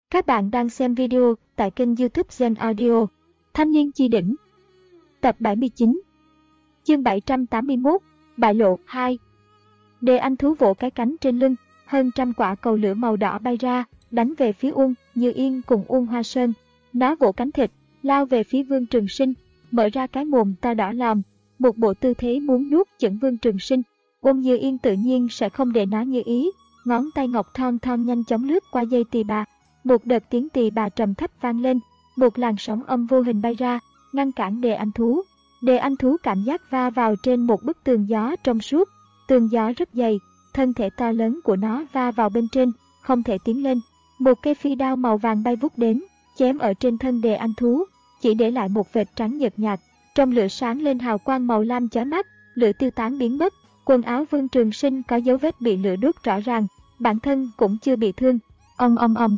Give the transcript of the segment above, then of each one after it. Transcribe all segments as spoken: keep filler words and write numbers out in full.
Các bạn đang xem video tại kênh YouTube Gen Audio. Thanh niên chi đỉnh. Tập bảy mươi chín. Chương bảy trăm tám mươi mốt. Bại lộ hai. Đề Anh Thú vỗ cái cánh trên lưng, hơn trăm quả cầu lửa màu đỏ bay ra, đánh về phía Uông Như Yên cùng Uông Hoa Sơn. Nó vỗ cánh thịt, lao về phía Vương Trường Sinh, mở ra cái mồm to đỏ lòm, một bộ tư thế muốn nuốt chửng Vương Trường Sinh. Uông Như Yên tự nhiên sẽ không để nó như ý, ngón tay ngọc thon thon nhanh chóng lướt qua dây tỳ bà. Một đợt tiếng tỳ bà trầm thấp vang lên, một làn sóng âm vô hình bay ra, ngăn cản Đề Anh Thú. Đề Anh Thú cảm giác va vào trên một bức tường gió trong suốt, tường gió rất dày, thân thể to lớn của nó va vào bên trên, không thể tiến lên. Một cây phi đao màu vàng bay vút đến, chém ở trên thân Đề Anh Thú, chỉ để lại một vệt trắng nhợt nhạt. Trong lửa sáng lên hào quang màu lam chói mắt, lửa tiêu tán biến mất. Quần áo Vương Trường Sinh có dấu vết bị lửa đốt rõ ràng, bản thân cũng chưa bị thương. Ong ong ong.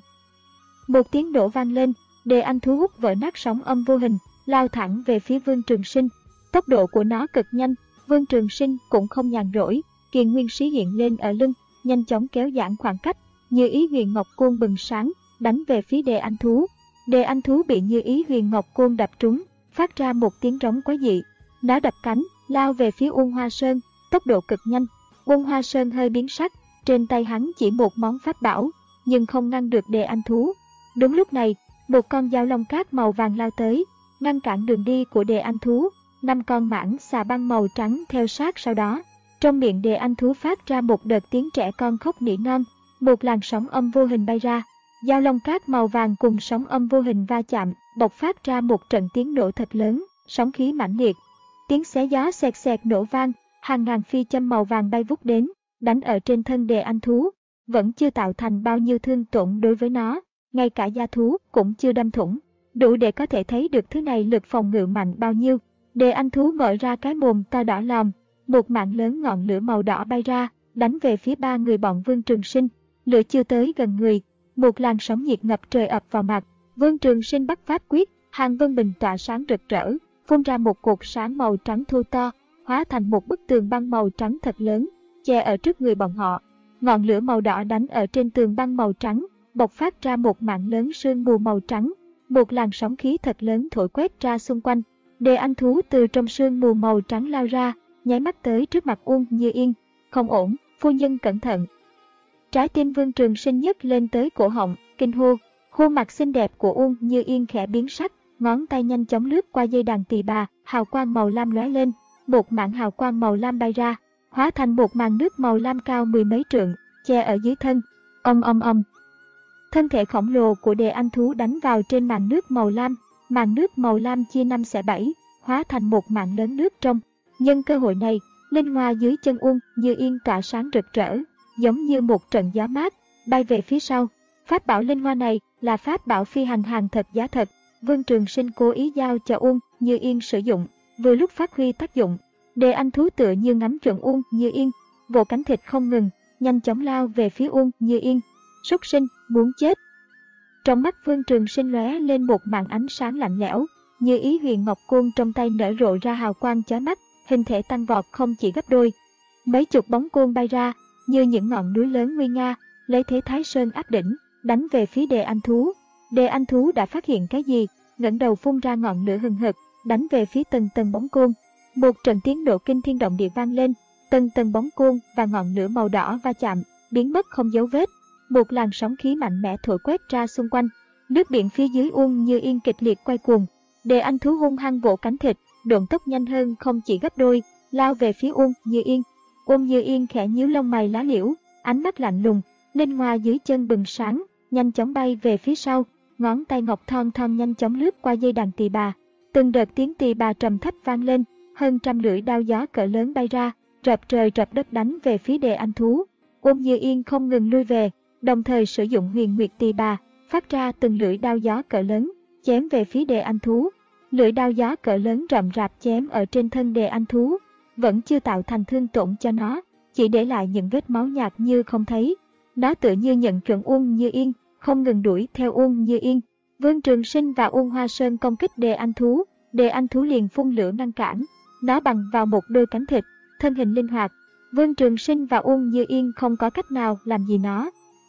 Một tiếng nổ vang lên, Đề Anh Thú hút vỡ nát sóng âm vô hình, lao thẳng về phía Vương Trường Sinh. Tốc độ của nó cực nhanh, Vương Trường Sinh cũng không nhàn rỗi, Kiền Nguyên Sĩ hiện lên ở lưng, nhanh chóng kéo giãn khoảng cách, Như Ý Huyền Ngọc Côn bừng sáng, đánh về phía Đề Anh Thú. Đề Anh Thú bị Như Ý Huyền Ngọc Côn đập trúng, phát ra một tiếng rống quái dị. Nó đập cánh, lao về phía Uông Hoa Sơn, tốc độ cực nhanh. Uông Hoa Sơn hơi biến sắc, trên tay hắn chỉ một món pháp bảo, nhưng không ngăn được Đề Anh Thú. Đúng lúc này, một con dao long cát màu vàng lao tới, ngăn cản đường đi của Đề Anh Thú. Năm con mãng xà băng màu trắng theo sát sau đó. Trong miệng Đề Anh Thú phát ra một đợt tiếng trẻ con khóc nỉ non, một làn sóng âm vô hình bay ra. Dao long cát màu vàng cùng sóng âm vô hình va chạm, bộc phát ra một trận tiếng nổ thật lớn, sóng khí mãnh liệt. Tiếng xé gió xẹt xẹt nổ vang, hàng ngàn phi châm màu vàng bay vút đến, đánh ở trên thân Đề Anh Thú, vẫn chưa tạo thành bao nhiêu thương tổn đối với nó. Ngay cả da thú cũng chưa đâm thủng, đủ để có thể thấy được thứ này lực phòng ngự mạnh bao nhiêu. Đề Anh Thú mở ra cái mồm to đỏ lòm, một mạng lớn ngọn lửa màu đỏ bay ra, đánh về phía ba người bọn Vương Trường Sinh. Lửa chưa tới gần người, một làn sóng nhiệt ngập trời ập vào mặt. Vương Trường Sinh bắt pháp quyết, hàng vân bình tỏa sáng rực rỡ, phun ra một cột sáng màu trắng thô to, hóa thành một bức tường băng màu trắng thật lớn, che ở trước người bọn họ. Ngọn lửa màu đỏ đánh ở trên tường băng màu trắng, bộc phát ra một mảng lớn sương mù màu trắng, một làn sóng khí thật lớn thổi quét ra xung quanh. Đề Anh Thú từ trong sương mù màu trắng lao ra, nháy mắt tới trước mặt Uông Như Yên. Không ổn, phu nhân cẩn thận. Trái tim Vương Trường Sinh nhấc lên tới cổ họng, kinh hô. Khuôn mặt xinh đẹp của Uông Như Yên khẽ biến sắc, ngón tay nhanh chóng lướt qua dây đàn tỳ bà, hào quang màu lam lóe lên, một mảng hào quang màu lam bay ra, hóa thành một màn nước màu lam cao mười mấy trượng, che ở dưới thân. Ong ong ong. Thân thể khổng lồ của Đề Anh Thú đánh vào trên màn nước màu lam, màn nước màu lam chia năm xẻ bảy, hóa thành một màn lớn nước trong. Nhân cơ hội này, linh hoa dưới chân Uông Như Yên tỏa sáng rực rỡ, giống như một trận gió mát, bay về phía sau. Pháp bảo linh hoa này là pháp bảo phi hành hàng thật giá thật, Vương Trường Sinh cố ý giao cho Uông Như Yên sử dụng, vừa lúc phát huy tác dụng. Đề Anh Thú tựa như ngắm chuẩn Uông Như Yên, vỗ cánh thịt không ngừng, nhanh chóng lao về phía Uông Như Yên. Súc sinh, muốn chết. Trong mắt Vương Trường Sinh lóe lên một màn ánh sáng lạnh lẽo, Như Ý Huyền Ngọc Côn trong tay nở rộ ra hào quang chói mắt, hình thể tăng vọt không chỉ gấp đôi. Mấy chục bóng côn bay ra, như những ngọn núi lớn nguy nga, lấy thế Thái Sơn áp đỉnh, đánh về phía Đề Anh Thú. Đề Anh Thú đã phát hiện cái gì, ngẩng đầu phun ra ngọn lửa hừng hực, đánh về phía từng tầng bóng côn. Một trận tiếng nổ kinh thiên động địa vang lên, từng tầng bóng côn và ngọn lửa màu đỏ va chạm, biến mất không dấu vết. Một làn sóng khí mạnh mẽ thổi quét ra xung quanh, nước biển phía dưới Uông Như Yên kịch liệt quay cuồng. Đề Anh Thú hung hăng vỗ cánh thịt, độn tốc nhanh hơn không chỉ gấp đôi, lao về phía Uông Như Yên. Uông Như Yên khẽ nhíu lông mày lá liễu, ánh mắt lạnh lùng, linh hoa dưới chân bừng sáng, nhanh chóng bay về phía sau, ngón tay ngọc thon thon nhanh chóng lướt qua dây đàn tỳ bà. Từng đợt tiếng tỳ bà trầm thấp vang lên, hơn trăm lưỡi đao gió cỡ lớn bay ra, rập trời rập đất đánh về phía Đề Anh Thú. Uông Như Yên không ngừng lui về, đồng thời sử dụng huyền nguyệt tỳ bà, phát ra từng lưỡi đao gió cỡ lớn, chém về phía Đề Anh Thú. Lưỡi đao gió cỡ lớn rậm rạp chém ở trên thân Đề Anh Thú, vẫn chưa tạo thành thương tổn cho nó, chỉ để lại những vết máu nhạt như không thấy. Nó tựa như nhận chuẩn Uông Như Yên, không ngừng đuổi theo Uông Như Yên. Vương Trường Sinh và Uông Hoa Sơn công kích Đề Anh Thú, Đề Anh Thú liền phun lửa ngăn cản. Nó bằng vào một đôi cánh thịt, thân hình linh hoạt. Vương Trường Sinh và Uông Như Yên không có cách nào làm gì nó.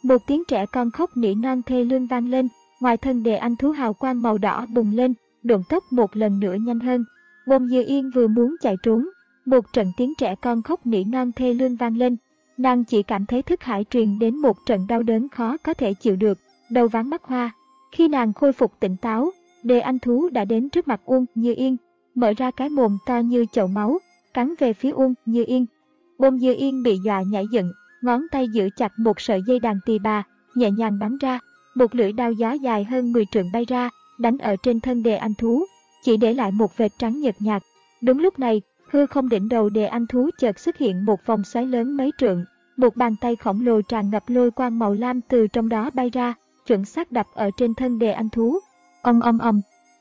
Một tiếng trẻ con khóc nỉ non thê lương vang lên, ngoài thân đề anh thú hào quang màu đỏ bùng lên, độn tốc một lần nữa nhanh hơn. Bông Dư Yên vừa muốn chạy trốn, một trận tiếng trẻ con khóc nỉ non thê lương vang lên. Nàng chỉ cảm thấy thức hải truyền đến một trận đau đớn khó có thể chịu được, đầu váng mắt hoa. Khi nàng khôi phục tỉnh táo, đề anh thú đã đến trước mặt Uông Như Yên, mở ra cái mồm to như chậu máu, cắn về phía Uông Như Yên. Bông Dư Yên bị dọa nhảy dựng, ngón tay giữ chặt một sợi dây đàn tỳ bà, nhẹ nhàng bắn ra, một lưỡi đao gió dài hơn mười trượng bay ra, đánh ở trên thân đề anh thú, chỉ để lại một vệt trắng nhợt nhạt. Đúng lúc này, hư không đỉnh đầu đề anh thú chợt xuất hiện một vòng xoáy lớn mấy trượng, một bàn tay khổng lồ tràn ngập lôi quang màu lam từ trong đó bay ra, chuẩn xác đập ở trên thân đề anh thú. Ong ong ong.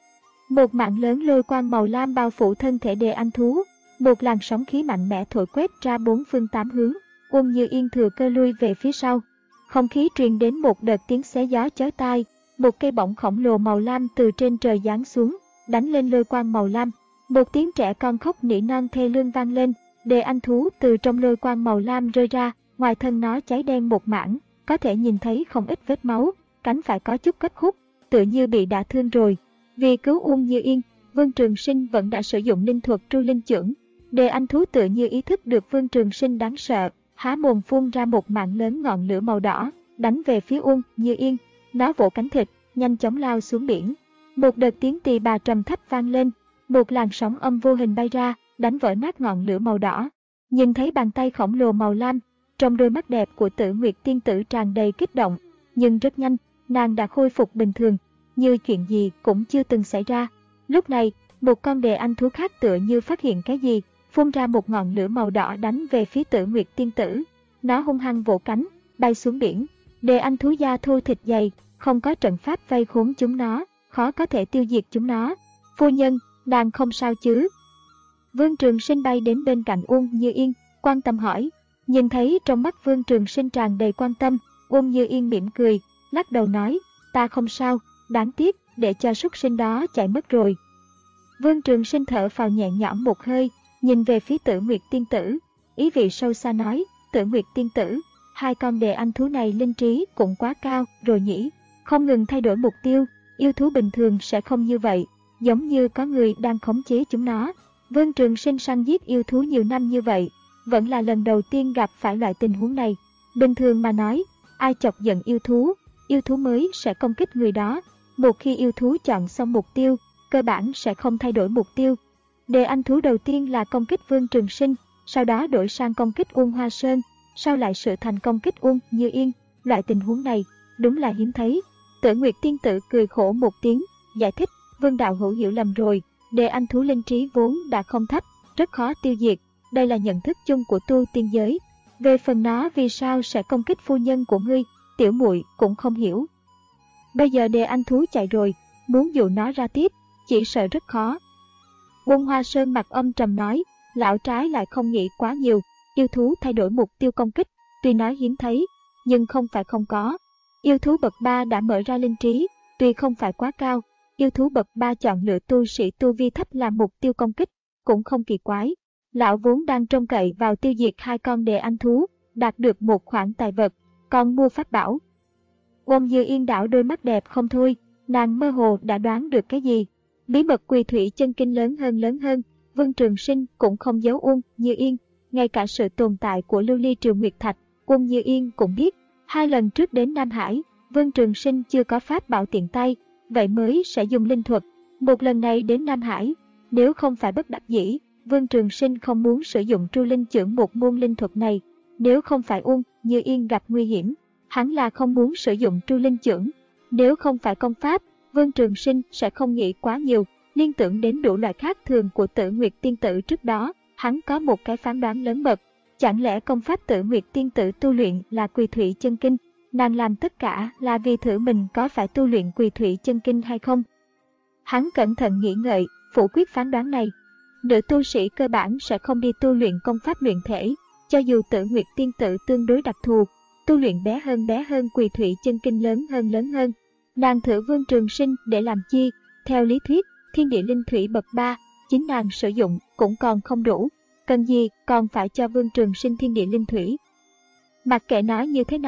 Một mảng lớn lôi quang màu lam bao phủ thân thể đề anh thú, một làn sóng khí mạnh mẽ thổi quét ra bốn phương tám hướng. Uông Như Yên thừa cơ lui về phía sau. Không khí truyền đến một đợt tiếng xé gió chói tai, một cây bổng khổng lồ màu lam từ trên trời giáng xuống, đánh lên lôi quang màu lam. Một tiếng trẻ con khóc nỉ non thê lương vang lên, đề anh thú từ trong lôi quang màu lam rơi ra, ngoài thân nó cháy đen một mảng, có thể nhìn thấy không ít vết máu, cánh phải có chút kết khúc, tựa như bị đả thương rồi. Vì cứu Uông Như Yên, Vương Trường Sinh vẫn đã sử dụng linh thuật Tru Linh Chưởng. Đề anh thú tựa như ý thức được Vương Trường Sinh đáng sợ, há mồm phun ra một mảng lớn ngọn lửa màu đỏ, đánh về phía Uông Như Yên. Nó vỗ cánh thịt, nhanh chóng lao xuống biển. Một đợt tiếng tỳ bà trầm thấp vang lên, một làn sóng âm vô hình bay ra, đánh vỡ nát ngọn lửa màu đỏ. Nhìn thấy bàn tay khổng lồ màu lam, trong đôi mắt đẹp của Tử Nguyệt tiên tử tràn đầy kích động, nhưng rất nhanh, nàng đã khôi phục bình thường, như chuyện gì cũng chưa từng xảy ra. Lúc này, một con đề anh thú khác tựa như phát hiện cái gì, phun ra một ngọn lửa màu đỏ đánh về phía Tử Nguyệt tiên tử. Nó hung hăng vỗ cánh, bay xuống biển. Đề anh thú da thô thịt dày, không có trận pháp vây khốn chúng nó, khó có thể tiêu diệt chúng nó. Phu nhân, nàng không sao chứ? Vương Trường Sinh bay đến bên cạnh Uông Như Yên, quan tâm hỏi. Nhìn thấy trong mắt Vương Trường Sinh tràn đầy quan tâm, Uông Như Yên mỉm cười, lắc đầu nói, ta không sao, đáng tiếc, để cho súc sinh đó chạy mất rồi. Vương Trường Sinh thở phào nhẹ nhõm một hơi, nhìn về phía Tử Nguyệt tiên tử, ý vị sâu xa nói, Tử Nguyệt tiên tử, hai con đề anh thú này linh trí cũng quá cao rồi nhỉ, không ngừng thay đổi mục tiêu, yêu thú bình thường sẽ không như vậy, giống như có người đang khống chế chúng nó. Vương Trường Sinh săn giết yêu thú nhiều năm như vậy, vẫn là lần đầu tiên gặp phải loại tình huống này. Bình thường mà nói, ai chọc giận yêu thú, yêu thú mới sẽ công kích người đó. Một khi yêu thú chọn xong mục tiêu, cơ bản sẽ không thay đổi mục tiêu. Đề anh thú đầu tiên là công kích Vương Trường Sinh, sau đó đổi sang công kích Uông Hoa Sơn, sau lại sự thành công kích Uông Như Yên. Loại tình huống này, đúng là hiếm thấy. Tử Nguyệt tiên tử cười khổ một tiếng, giải thích, Vương đạo hữu hiểu lầm rồi, đề anh thú linh trí vốn đã không thấp, rất khó tiêu diệt, đây là nhận thức chung của tu tiên giới. Về phần nó vì sao sẽ công kích phu nhân của ngươi, tiểu muội cũng không hiểu. Bây giờ đề anh thú chạy rồi, muốn dụ nó ra tiếp, chỉ sợ rất khó. Uông Hoa Sơn mặt âm trầm nói, lão trái lại không nghĩ quá nhiều, yêu thú thay đổi mục tiêu công kích, tuy nói hiếm thấy, nhưng không phải không có. Yêu thú bậc ba đã mở ra linh trí, tuy không phải quá cao, yêu thú bậc ba chọn lựa tu sĩ tu vi thấp làm mục tiêu công kích, cũng không kỳ quái. Lão vốn đang trông cậy vào tiêu diệt hai con đề anh thú, đạt được một khoản tài vật, còn mua pháp bảo. Uông Như Yên đảo đôi mắt đẹp không thôi, nàng mơ hồ đã đoán được cái gì. Bí mật Quỳ Thủy chân kinh lớn hơn lớn hơn, Vương Trường Sinh cũng không giấu Uông Như Yên, ngay cả sự tồn tại của lưu ly triều nguyệt thạch, Uông Như Yên cũng biết. Hai lần trước đến Nam Hải, Vương Trường Sinh chưa có pháp bảo tiện tay, vậy mới sẽ dùng linh thuật. Một lần này đến Nam Hải, nếu không phải bất đắc dĩ, Vương Trường Sinh không muốn sử dụng Tru Linh Chưởng một môn linh thuật này. Nếu không phải Uông Như Yên gặp nguy hiểm, hắn là không muốn sử dụng Tru Linh Chưởng. Nếu không phải công pháp, Vương Trường Sinh sẽ không nghĩ quá nhiều, liên tưởng đến đủ loại khác thường của Tử Nguyệt tiên tử trước đó, hắn có một cái phán đoán lớn mật. Chẳng lẽ công pháp Tử Nguyệt tiên tử tu luyện là Quỳ Thủy chân kinh, nàng làm tất cả là vì thử mình có phải tu luyện Quỳ Thủy chân kinh hay không? Hắn cẩn thận nghĩ ngợi, phủ quyết phán đoán này. Nữ tu sĩ cơ bản sẽ không đi tu luyện công pháp luyện thể, cho dù Tử Nguyệt tiên tử tương đối đặc thù, tu luyện bé hơn bé hơn Quỳ Thủy chân kinh lớn hơn lớn hơn. Nàng thử Vương Trường Sinh để làm chi? Theo lý thuyết, thiên địa linh thủy bậc ba, chính nàng sử dụng cũng còn không đủ, cần gì còn phải cho Vương Trường Sinh thiên địa linh thủy. Mặc kệ nói như thế nào,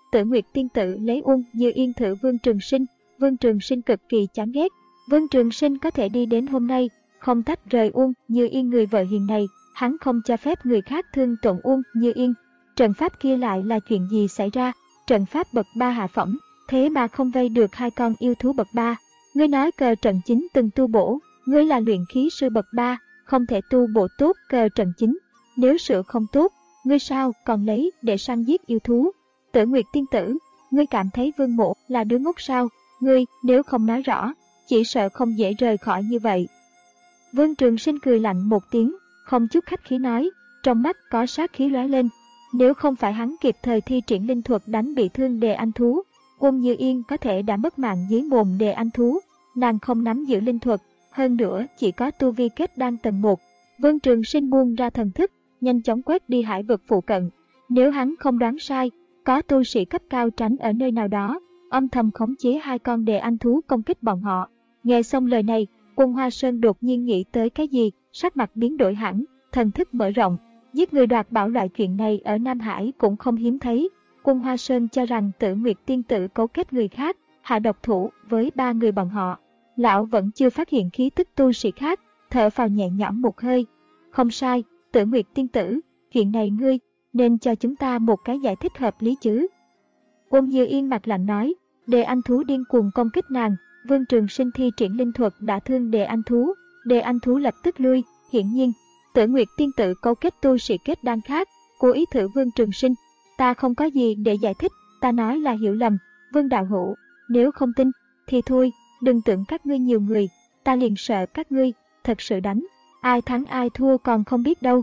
Tử Nguyệt tiên tử lấy Uông Như Yên thử Vương Trường Sinh, Vương Trường Sinh cực kỳ chán ghét. Vương Trường Sinh có thể đi đến hôm nay, không tách rời Uông Như Yên người vợ hiền này, hắn không cho phép người khác thương tổn Uông Như Yên. Trận pháp kia lại là chuyện gì xảy ra? Trận pháp bậc ba hạ phẩm, thế mà không vây được hai con yêu thú bậc ba. Ngươi nói cờ trận chính từng tu bổ, ngươi là luyện khí sư bậc ba, không thể tu bổ tốt cờ trận chính. Nếu sửa không tốt, ngươi sao còn lấy để săn giết yêu thú? Tử Nguyệt tiên tử, ngươi cảm thấy Vương Mỗ là đứa ngốc sao? Ngươi nếu không nói rõ, chỉ sợ không dễ rời khỏi như vậy. Vương Trường Sinh cười lạnh một tiếng, không chút khách khí nói, trong mắt có sát khí lóe lên. Nếu không phải hắn kịp thời thi triển linh thuật đánh bị thương Đề Anh thú, Uông Như Yên có thể đã mất mạng dưới mồm Đề Anh thú. Nàng không nắm giữ linh thuật, hơn nữa chỉ có tu vi kết đan tầng một. Vương Trường Sinh buông ra thần thức, nhanh chóng quét đi hải vực phụ cận. Nếu hắn không đoán sai, có tu sĩ cấp cao tránh ở nơi nào đó, âm thầm khống chế hai con Đề Anh thú công kích bọn họ. Nghe xong lời này, Quân Hoa Sơn đột nhiên nghĩ tới cái gì, sắc mặt biến đổi hẳn, thần thức mở rộng. Giết người đoạt bảo loại chuyện này ở Nam Hải cũng không hiếm thấy. Quân Hoa Sơn cho rằng Tử Nguyệt tiên tử cấu kết người khác, hạ độc thủ với ba người bọn họ. Lão vẫn chưa phát hiện khí tức tu sĩ khác, thở phào nhẹ nhõm một hơi. Không sai, Tử Nguyệt tiên tử, chuyện này ngươi nên cho chúng ta một cái giải thích hợp lý chứ. Uông Như Yên mặt lạnh nói, Đề Anh thú điên cuồng công kích nàng, Vương Trường Sinh thi triển linh thuật đã thương Đề Anh thú, Đề Anh thú lập tức lui. Hiển nhiên, Tử Nguyệt tiên tử cấu kết tu sĩ kết đan khác, cố ý thử Vương Trường Sinh. Ta không có gì để giải thích, ta nói là hiểu lầm. Vương đạo hữu, nếu không tin, thì thôi, đừng tưởng các ngươi nhiều người, ta liền sợ các ngươi thật sự đánh, ai thắng ai thua còn không biết đâu.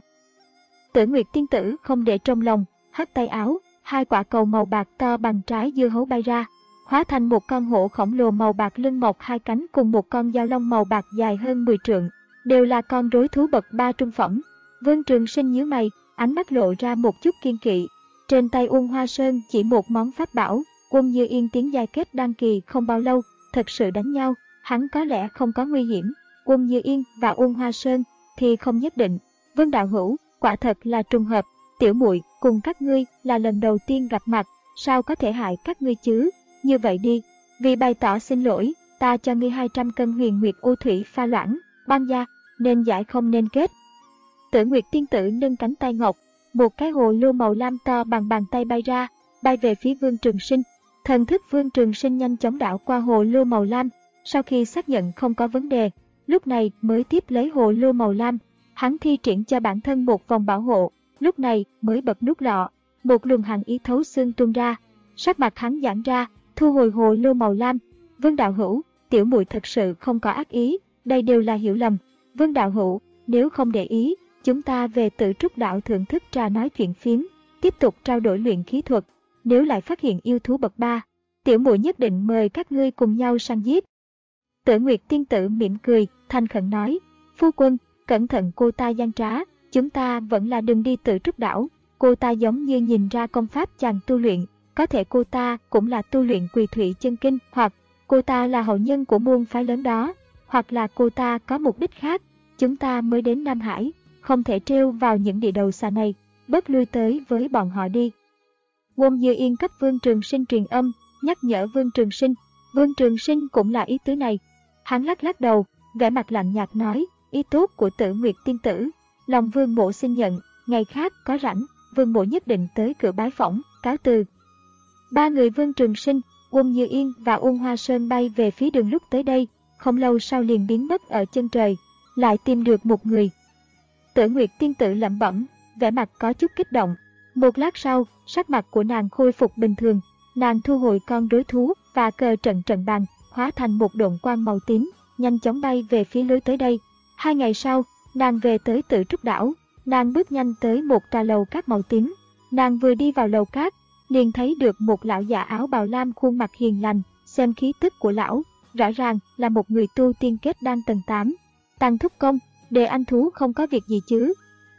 Tử Nguyệt tiên tử không để trong lòng, hất tay áo, hai quả cầu màu bạc to bằng trái dưa hấu bay ra, hóa thành một con hổ khổng lồ màu bạc lưng mọc hai cánh cùng một con dao long màu bạc dài hơn mười trượng, đều là con rối thú bậc ba trung phẩm. Vương Trường Sinh nhíu mày, ánh mắt lộ ra một chút kiên kỵ. Trên tay Uông Hoa Sơn chỉ một món pháp bảo, Uông Như Yên tiến giai kết đan kỳ không bao lâu, thật sự đánh nhau, hắn có lẽ không có nguy hiểm. Uông Như Yên và Uông Hoa Sơn thì không nhất định. Vương đạo hữu, quả thật là trùng hợp, tiểu muội cùng các ngươi là lần đầu tiên gặp mặt, sao có thể hại các ngươi chứ? Như vậy đi, vì bày tỏ xin lỗi, ta cho ngươi hai trăm cân huyền nguyệt u thủy pha loãng, băng gia, nên giải không nên kết. Tử Nguyệt tiên tử nâng cánh tay ngọc, một cái hồ lô màu lam to bằng bàn tay bay ra, bay về phía Vương Trường Sinh. Thần thức Vương Trường Sinh nhanh chóng đảo qua hồ lô màu lam, sau khi xác nhận không có vấn đề, lúc này mới tiếp lấy hồ lô màu lam. Hắn thi triển cho bản thân một vòng bảo hộ, lúc này mới bật nút lọ, một luồng hàn ý thấu xương tuôn ra. Sắc mặt hắn giãn ra, thu hồi hồ lô màu lam. Vương đạo hữu, tiểu muội thật sự không có ác ý, đây đều là hiểu lầm. Vương đạo hữu, nếu không để ý, chúng ta về Tử Trúc Đảo thưởng thức trà nói chuyện phiếm, tiếp tục trao đổi luyện khí thuật. Nếu lại phát hiện yêu thú bậc ba, tiểu muội nhất định mời các ngươi cùng nhau săn giết. Tử Nguyệt tiên tử mỉm cười, thành khẩn nói, phu quân, cẩn thận cô ta gian trá, chúng ta vẫn là đừng đi Tử Trúc Đảo. Cô ta giống như nhìn ra công pháp chàng tu luyện, có thể cô ta cũng là tu luyện Quỳ Thủy chân kinh, hoặc cô ta là hậu nhân của môn phái lớn đó, hoặc là cô ta có mục đích khác. Chúng ta mới đến Nam Hải, không thể trêu vào những địa đầu xa này, bớt lui tới với bọn họ đi. Uông Như Yên cấp Vương Trường Sinh truyền âm, nhắc nhở Vương Trường Sinh. Vương Trường Sinh cũng là ý tứ này. Hắn lắc lắc đầu, vẻ mặt lạnh nhạt nói, ý tốt của Tử Nguyệt tiên tử, lòng Vương mộ xin nhận, ngày khác có rảnh, Vương mộ nhất định tới cửa bái phỏng, cáo từ. Ba người Vương Trường Sinh, Uông Như Yên và Uông Hoa Sơn bay về phía đường lúc tới đây, không lâu sau liền biến mất ở chân trời, lại tìm được một người. Tử Nguyệt tiên tử lẩm bẩm, vẻ mặt có chút kích động. Một lát sau, sắc mặt của nàng khôi phục bình thường, nàng thu hồi con rối thú và cờ trận trận bàn, hóa thành một độn quang màu tím, nhanh chóng bay về phía lối tới đây. Hai ngày sau, nàng về tới Tử Trúc Đảo, nàng bước nhanh tới một tòa lầu cát màu tím. Nàng vừa đi vào lầu cát, liền thấy được một lão già áo bào lam khuôn mặt hiền lành, xem khí tức của lão, rõ ràng là một người tu tiên kết đan tầng tám. Tăng thúc công, Đề Anh thú không có việc gì chứ?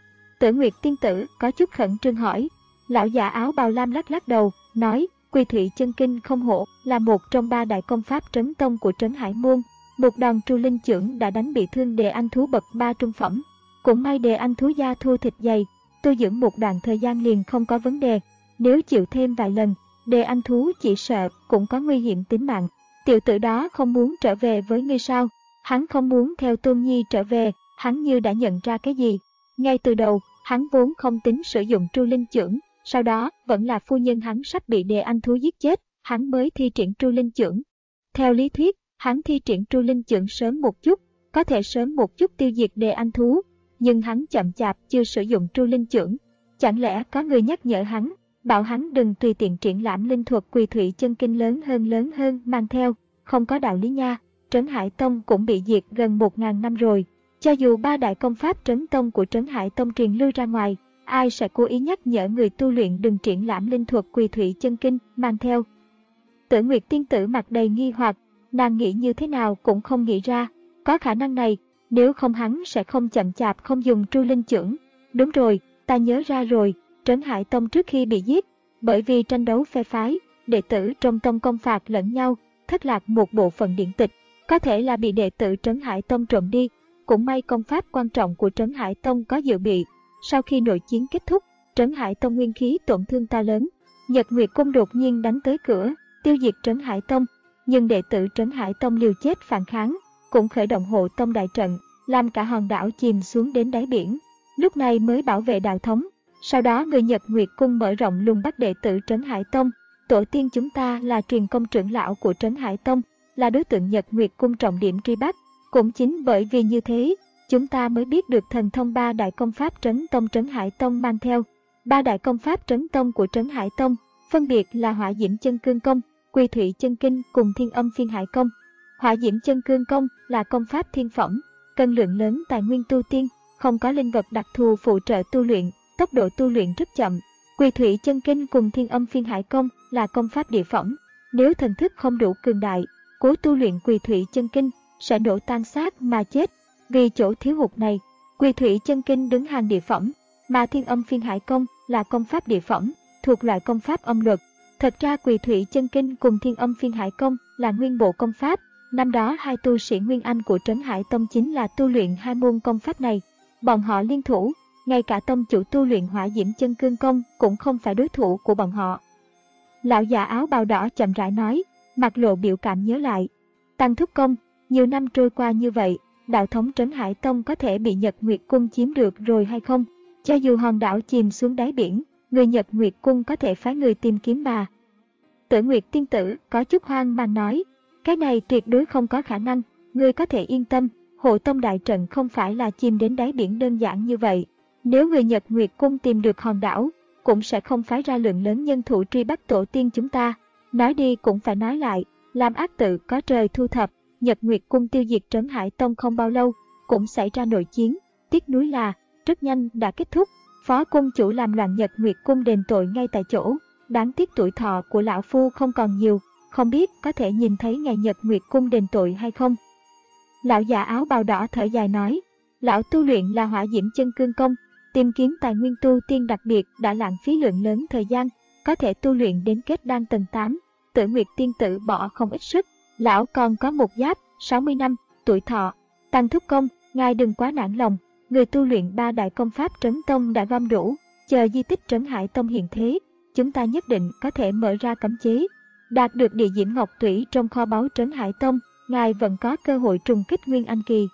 Tử Nguyệt tiên tử có chút khẩn trương hỏi. Lão già áo bào lam lắc lắc đầu, nói, Quỳ Thủy chân kinh không hổ là một trong ba đại công pháp trấn tông của Trấn Hải môn. Một đòn tru linh chưởng đã đánh bị thương Đề Anh thú bậc ba trung phẩm. Cũng may Đề Anh thú da thô thịt dày, tu dưỡng một đoạn thời gian liền không có vấn đề. Nếu chịu thêm vài lần, Đề Anh Thú chỉ sợ cũng có nguy hiểm tính mạng. Tiểu tử đó không muốn trở về với ngươi sao? Hắn không muốn theo Tôn Nhi trở về, hắn như đã nhận ra cái gì. Ngay từ đầu, hắn vốn không tính sử dụng Tru Linh Chưởng, sau đó vẫn là phu nhân hắn sắp bị Đề Anh Thú giết chết, hắn mới thi triển Tru Linh Chưởng. Theo lý thuyết, hắn thi triển Tru Linh Chưởng sớm một chút, có thể sớm một chút tiêu diệt Đề Anh Thú, nhưng hắn chậm chạp chưa sử dụng Tru Linh Chưởng. Chẳng lẽ có người nhắc nhở hắn, bảo hắn đừng tùy tiện triển lãm linh thuật Quỳ Thủy Chân Kinh lớn hơn lớn hơn mang theo, không có đạo lý nha. Trấn Hải Tông cũng bị diệt gần một ngàn năm rồi. Cho dù ba đại công pháp trấn tông của Trấn Hải Tông truyền lưu ra ngoài, ai sẽ cố ý nhắc nhở người tu luyện đừng triển lãm linh thuật Quỳ Thủy Chân Kinh mang theo? Tử Nguyệt tiên tử mặt đầy nghi hoặc, nàng nghĩ như thế nào cũng không nghĩ ra, có khả năng này, nếu không hắn sẽ không chậm chạp không dùng Tru Linh Chưởng. Đúng rồi, ta nhớ ra rồi, Trấn Hải Tông trước khi bị giết, bởi vì tranh đấu phe phái, đệ tử trong tông công phạt lẫn nhau, thất lạc một bộ phận điển tịch, có thể là bị đệ tử Trấn Hải Tông trộm đi. Cũng may công pháp quan trọng của Trấn Hải Tông có dự bị. Sau khi nội chiến kết thúc, Trấn Hải Tông nguyên khí tổn thương to lớn. Nhật Nguyệt Cung đột nhiên đánh tới cửa, tiêu diệt Trấn Hải Tông. Nhưng đệ tử Trấn Hải Tông liều chết phản kháng, cũng khởi động hộ tông đại trận, làm cả hòn đảo chìm xuống đến đáy biển. Lúc này mới bảo vệ đạo thống. Sau đó người Nhật Nguyệt Cung mở rộng lùng bắt đệ tử Trấn Hải Tông. Tổ tiên chúng ta là truyền công trưởng lão của Trấn Hải Tông, là đối tượng Nhật Nguyệt Cung trọng điểm truy bắt. Cũng chính bởi vì như thế, chúng ta mới biết được thần thông ba đại công pháp Trấn Tông Trấn Hải Tông mang theo. Ba đại công pháp Trấn Tông của Trấn Hải Tông, phân biệt là Hỏa Diễm Chân Cương Công, Quỳ Thủy Chân Kinh cùng Thiên Âm Phiên Hải Công. Hỏa Diễm Chân Cương Công là công pháp thiên phẩm, cần lượng lớn tài nguyên tu tiên, không có linh vật đặc thù phụ trợ tu luyện, tốc độ tu luyện rất chậm. Quỳ Thủy Chân Kinh cùng Thiên Âm Phiên Hải Công là công pháp địa phẩm, nếu thần thức không đủ cường đại, cố tu luyện Quỳ Thủy Chân Kinh sẽ nổ tan xác mà chết. Vì chỗ thiếu hụt này, Quỳ Thủy Chân Kinh đứng hàng địa phẩm, mà Thiên Âm Phiên Hải Công là công pháp địa phẩm, thuộc loại công pháp âm luật. Thật ra Quỳ Thủy Chân Kinh cùng Thiên Âm Phiên Hải Công là nguyên bộ công pháp. Năm đó hai tu sĩ Nguyên Anh của Trấn Hải Tông chính là tu luyện hai môn công pháp này. Bọn họ liên thủ, ngay cả tông chủ tu luyện Hỏa Diễm Chân Cương Công cũng không phải đối thủ của bọn họ. Lão già áo bào đỏ chậm rãi nói, mặt lộ biểu cảm nhớ lại. Tăng Thúc Công, nhiều năm trôi qua như vậy, đạo thống Trấn Hải Tông có thể bị Nhật Nguyệt Cung chiếm được rồi hay không? Cho dù hòn đảo chìm xuống đáy biển, người Nhật Nguyệt Cung có thể phái người tìm kiếm mà. Tử Nguyệt tiên tử có chút hoang mang nói, cái này tuyệt đối không có khả năng, ngươi có thể yên tâm, hộ tông đại trận không phải là chìm đến đáy biển đơn giản như vậy. Nếu người Nhật Nguyệt Cung tìm được hòn đảo, cũng sẽ không phái ra lượng lớn nhân thủ truy bắt tổ tiên chúng ta. Nói đi cũng phải nói lại, làm ác tự có trời thu thập, Nhật Nguyệt Cung tiêu diệt Trấn Hải Tông không bao lâu, cũng xảy ra nội chiến. Tiếc nuối là, rất nhanh đã kết thúc, phó cung chủ làm loạn Nhật Nguyệt Cung đền tội ngay tại chỗ. Đáng tiếc tuổi thọ của lão phu không còn nhiều, không biết có thể nhìn thấy ngày Nhật Nguyệt Cung đền tội hay không. Lão già áo bào đỏ thở dài nói, lão tu luyện là Hỏa Diễm Chân Cương Công, tìm kiếm tài nguyên tu tiên đặc biệt đã lãng phí lượng lớn thời gian, có thể tu luyện đến kết đan tầng tám. Tử Nguyệt tiên tử bỏ không ít sức, lão còn có một giáp, sáu mươi năm, tuổi thọ. Tăng Thúc Công, ngài đừng quá nản lòng, người tu luyện ba đại công pháp Trấn Tông đã gom đủ, chờ di tích Trấn Hải Tông hiện thế, chúng ta nhất định có thể mở ra cấm chế. Đạt được địa diễm ngọc thủy trong kho báu Trấn Hải Tông, ngài vẫn có cơ hội trùng kích Nguyên Anh Kỳ.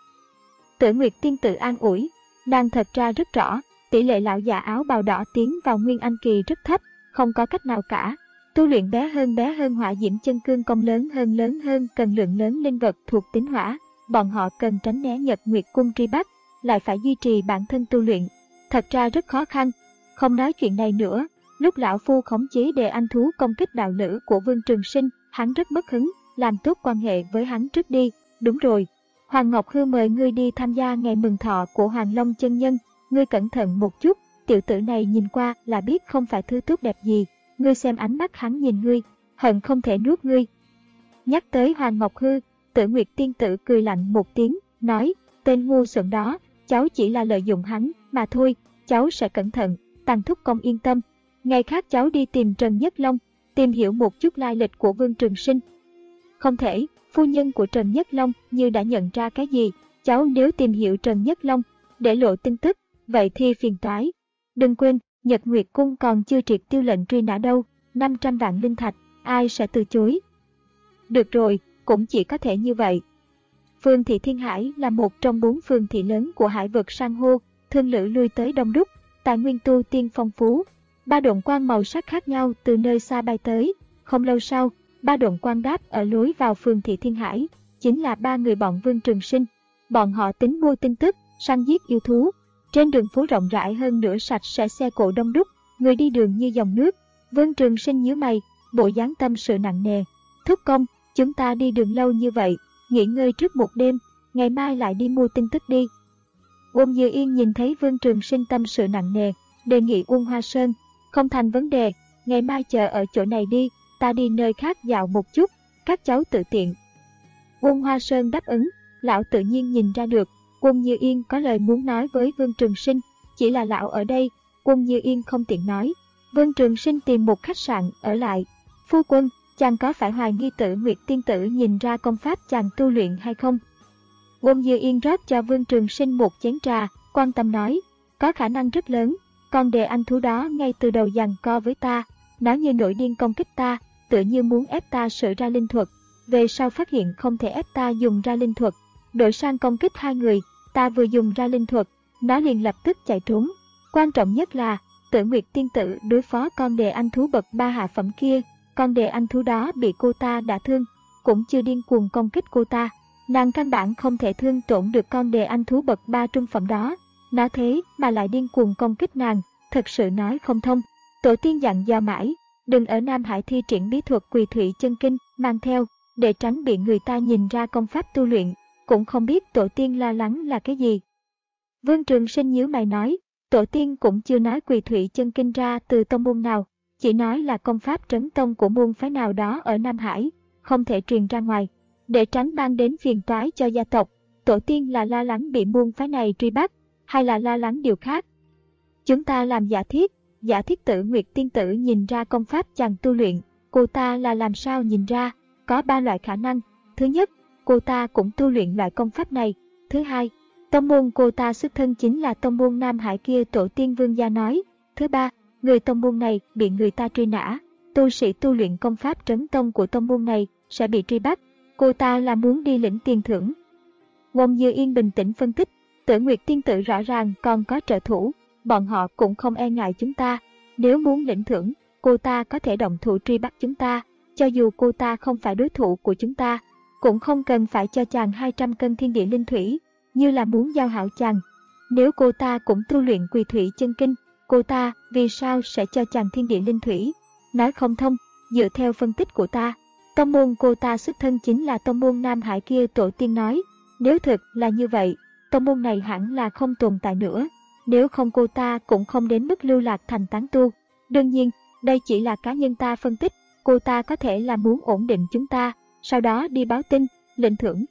Tử Nguyệt tiên tử an ủi, nàng thật ra rất rõ, tỷ lệ lão già áo bào đỏ tiến vào Nguyên Anh Kỳ rất thấp, không có cách nào cả. Tu luyện bé hơn bé hơn Hỏa Diễm Chân Cương Công lớn hơn lớn hơn cần lượng lớn linh vật thuộc tính hỏa, bọn họ cần tránh né Nhật Nguyệt Cung truy bắt, lại phải duy trì bản thân tu luyện, thật ra rất khó khăn. Không nói chuyện này nữa, lúc lão phu khống chế Đề Anh Thú công kích đạo lữ của Vương Trường Sinh, hắn rất mất hứng, làm tốt quan hệ với hắn trước đi. Đúng rồi, Hoàng Ngọc Hư mời ngươi đi tham gia ngày mừng thọ của Hoàng Long chân nhân, ngươi cẩn thận một chút, tiểu tử này nhìn qua là biết không phải thứ tốt đẹp gì, ngươi xem ánh mắt hắn nhìn ngươi, hận không thể nuốt ngươi. Nhắc tới Hoàng Ngọc Hư, Tử Nguyệt tiên tử cười lạnh một tiếng, nói, tên ngu xuẩn đó, cháu chỉ là lợi dụng hắn mà thôi, cháu sẽ cẩn thận. Tăng Thúc Công yên tâm, ngày khác cháu đi tìm Trần Nhất Long, tìm hiểu một chút lai lịch của Vương Trường Sinh. Không thể, phu nhân của Trần Nhất Long như đã nhận ra cái gì, cháu nếu tìm hiểu Trần Nhất Long, để lộ tin tức, vậy thì phiền toái. Đừng quên, Nhật Nguyệt Cung còn chưa triệt tiêu lệnh truy nã đâu. năm trăm vạn linh thạch, ai sẽ từ chối? Được rồi, cũng chỉ có thể như vậy. Phường thị Thiên Hải là một trong bốn phường thị lớn của hải vực san hô, thương lữ lui tới đông đúc, tài nguyên tu tiên phong phú. Ba độn quang màu sắc khác nhau từ nơi xa bay tới. Không lâu sau, ba độn quang đáp ở lối vào phường thị Thiên Hải, chính là ba người bọn Vương Trường Sinh. Bọn họ tính mua tin tức, săn giết yêu thú. Trên đường phố rộng rãi hơn nữa sạch sẽ, xe cộ đông đúc, người đi đường như dòng nước. Vương Trường Sinh nhíu mày, bộ dáng tâm sự nặng nề. Thúc công, chúng ta đi đường lâu như vậy, nghỉ ngơi trước một đêm, ngày mai lại đi mua tin tức đi. Uông Như Yên nhìn thấy Vương Trường Sinh tâm sự nặng nề, đề nghị Uông Hoa Sơn, không thành vấn đề, ngày mai chờ ở chỗ này đi, ta đi nơi khác dạo một chút, các cháu tự tiện. Uông Hoa Sơn đáp ứng, lão tự nhiên nhìn ra được, Uông Như Yên có lời muốn nói với Vương Trường Sinh, chỉ là lão ở đây, Uông Như Yên không tiện nói. Vương Trường Sinh tìm một khách sạn ở lại. Phu quân, chàng có phải hoài nghi Tử Nguyệt tiên tử nhìn ra công pháp chàng tu luyện hay không? Uông Như Yên rót cho Vương Trường Sinh một chén trà, quan tâm nói, có khả năng rất lớn, con đề anh thú đó ngay từ đầu giằng co với ta, nó như nổi điên công kích ta, tựa như muốn ép ta sử ra linh thuật. Về sau phát hiện không thể ép ta dùng ra linh thuật, đổi sang công kích hai người, ta vừa dùng ra linh thuật, nó liền lập tức chạy trốn. Quan trọng nhất là, Tử Nguyệt tiên tử đối phó con đề anh thú bậc ba hạ phẩm kia, con đề anh thú đó bị cô ta đả thương, cũng chưa điên cuồng công kích cô ta. Nàng căn bản không thể thương tổn được con đề anh thú bậc ba trung phẩm đó. Nó thế mà lại điên cuồng công kích nàng, thật sự nói không thông. Tổ tiên dặn dò mãi, đừng ở Nam Hải thi triển bí thuật Quỳ Thủy Chân Kinh mang theo, để tránh bị người ta nhìn ra công pháp tu luyện. Cũng không biết tổ tiên lo lắng là cái gì. Vương Trường Sinh nhíu mày nói, tổ tiên cũng chưa nói Quỳ Thủy Chân Kinh ra từ tông môn nào, chỉ nói là công pháp trấn tông của môn phái nào đó ở Nam Hải, không thể truyền ra ngoài, để tránh mang đến phiền toái cho gia tộc. Tổ tiên là lo lắng bị môn phái này truy bắt, hay là lo lắng điều khác? Chúng ta làm giả thiết, giả thiết Tử Nguyệt tiên tử nhìn ra công pháp chàng tu luyện, cô ta là làm sao nhìn ra? Có ba loại khả năng. Thứ nhất, cô ta cũng tu luyện loại công pháp này. Thứ hai, tông môn cô ta xuất thân chính là tông môn Nam Hải kia tổ tiên Vương gia nói. Thứ ba, người tông môn này bị người ta truy nã, tu sĩ tu luyện công pháp trấn tông của tông môn này sẽ bị truy bắt. Cô ta là muốn đi lĩnh tiền thưởng. Uông Như Yên bình tĩnh phân tích, Tử Nguyệt tiên tử rõ ràng còn có trợ thủ, bọn họ cũng không e ngại chúng ta. Nếu muốn lĩnh thưởng, cô ta có thể động thủ truy bắt chúng ta, cho dù cô ta không phải đối thủ của chúng ta, cũng không cần phải cho chàng hai trăm cân thiên địa linh thủy, như là muốn giao hảo chàng. Nếu cô ta cũng tu luyện Quỳ Thủy Chân Kinh, cô ta vì sao sẽ cho chàng thiên địa linh thủy? Nói không thông. Dựa theo phân tích của ta, tông môn cô ta xuất thân chính là tông môn Nam Hải kia tổ tiên nói. Nếu thực là như vậy, tông môn này hẳn là không tồn tại nữa. Nếu không cô ta cũng không đến mức lưu lạc thành tán tu. Đương nhiên, đây chỉ là cá nhân ta phân tích, cô ta có thể là muốn ổn định chúng ta, sau đó đi báo tin, lĩnh thưởng.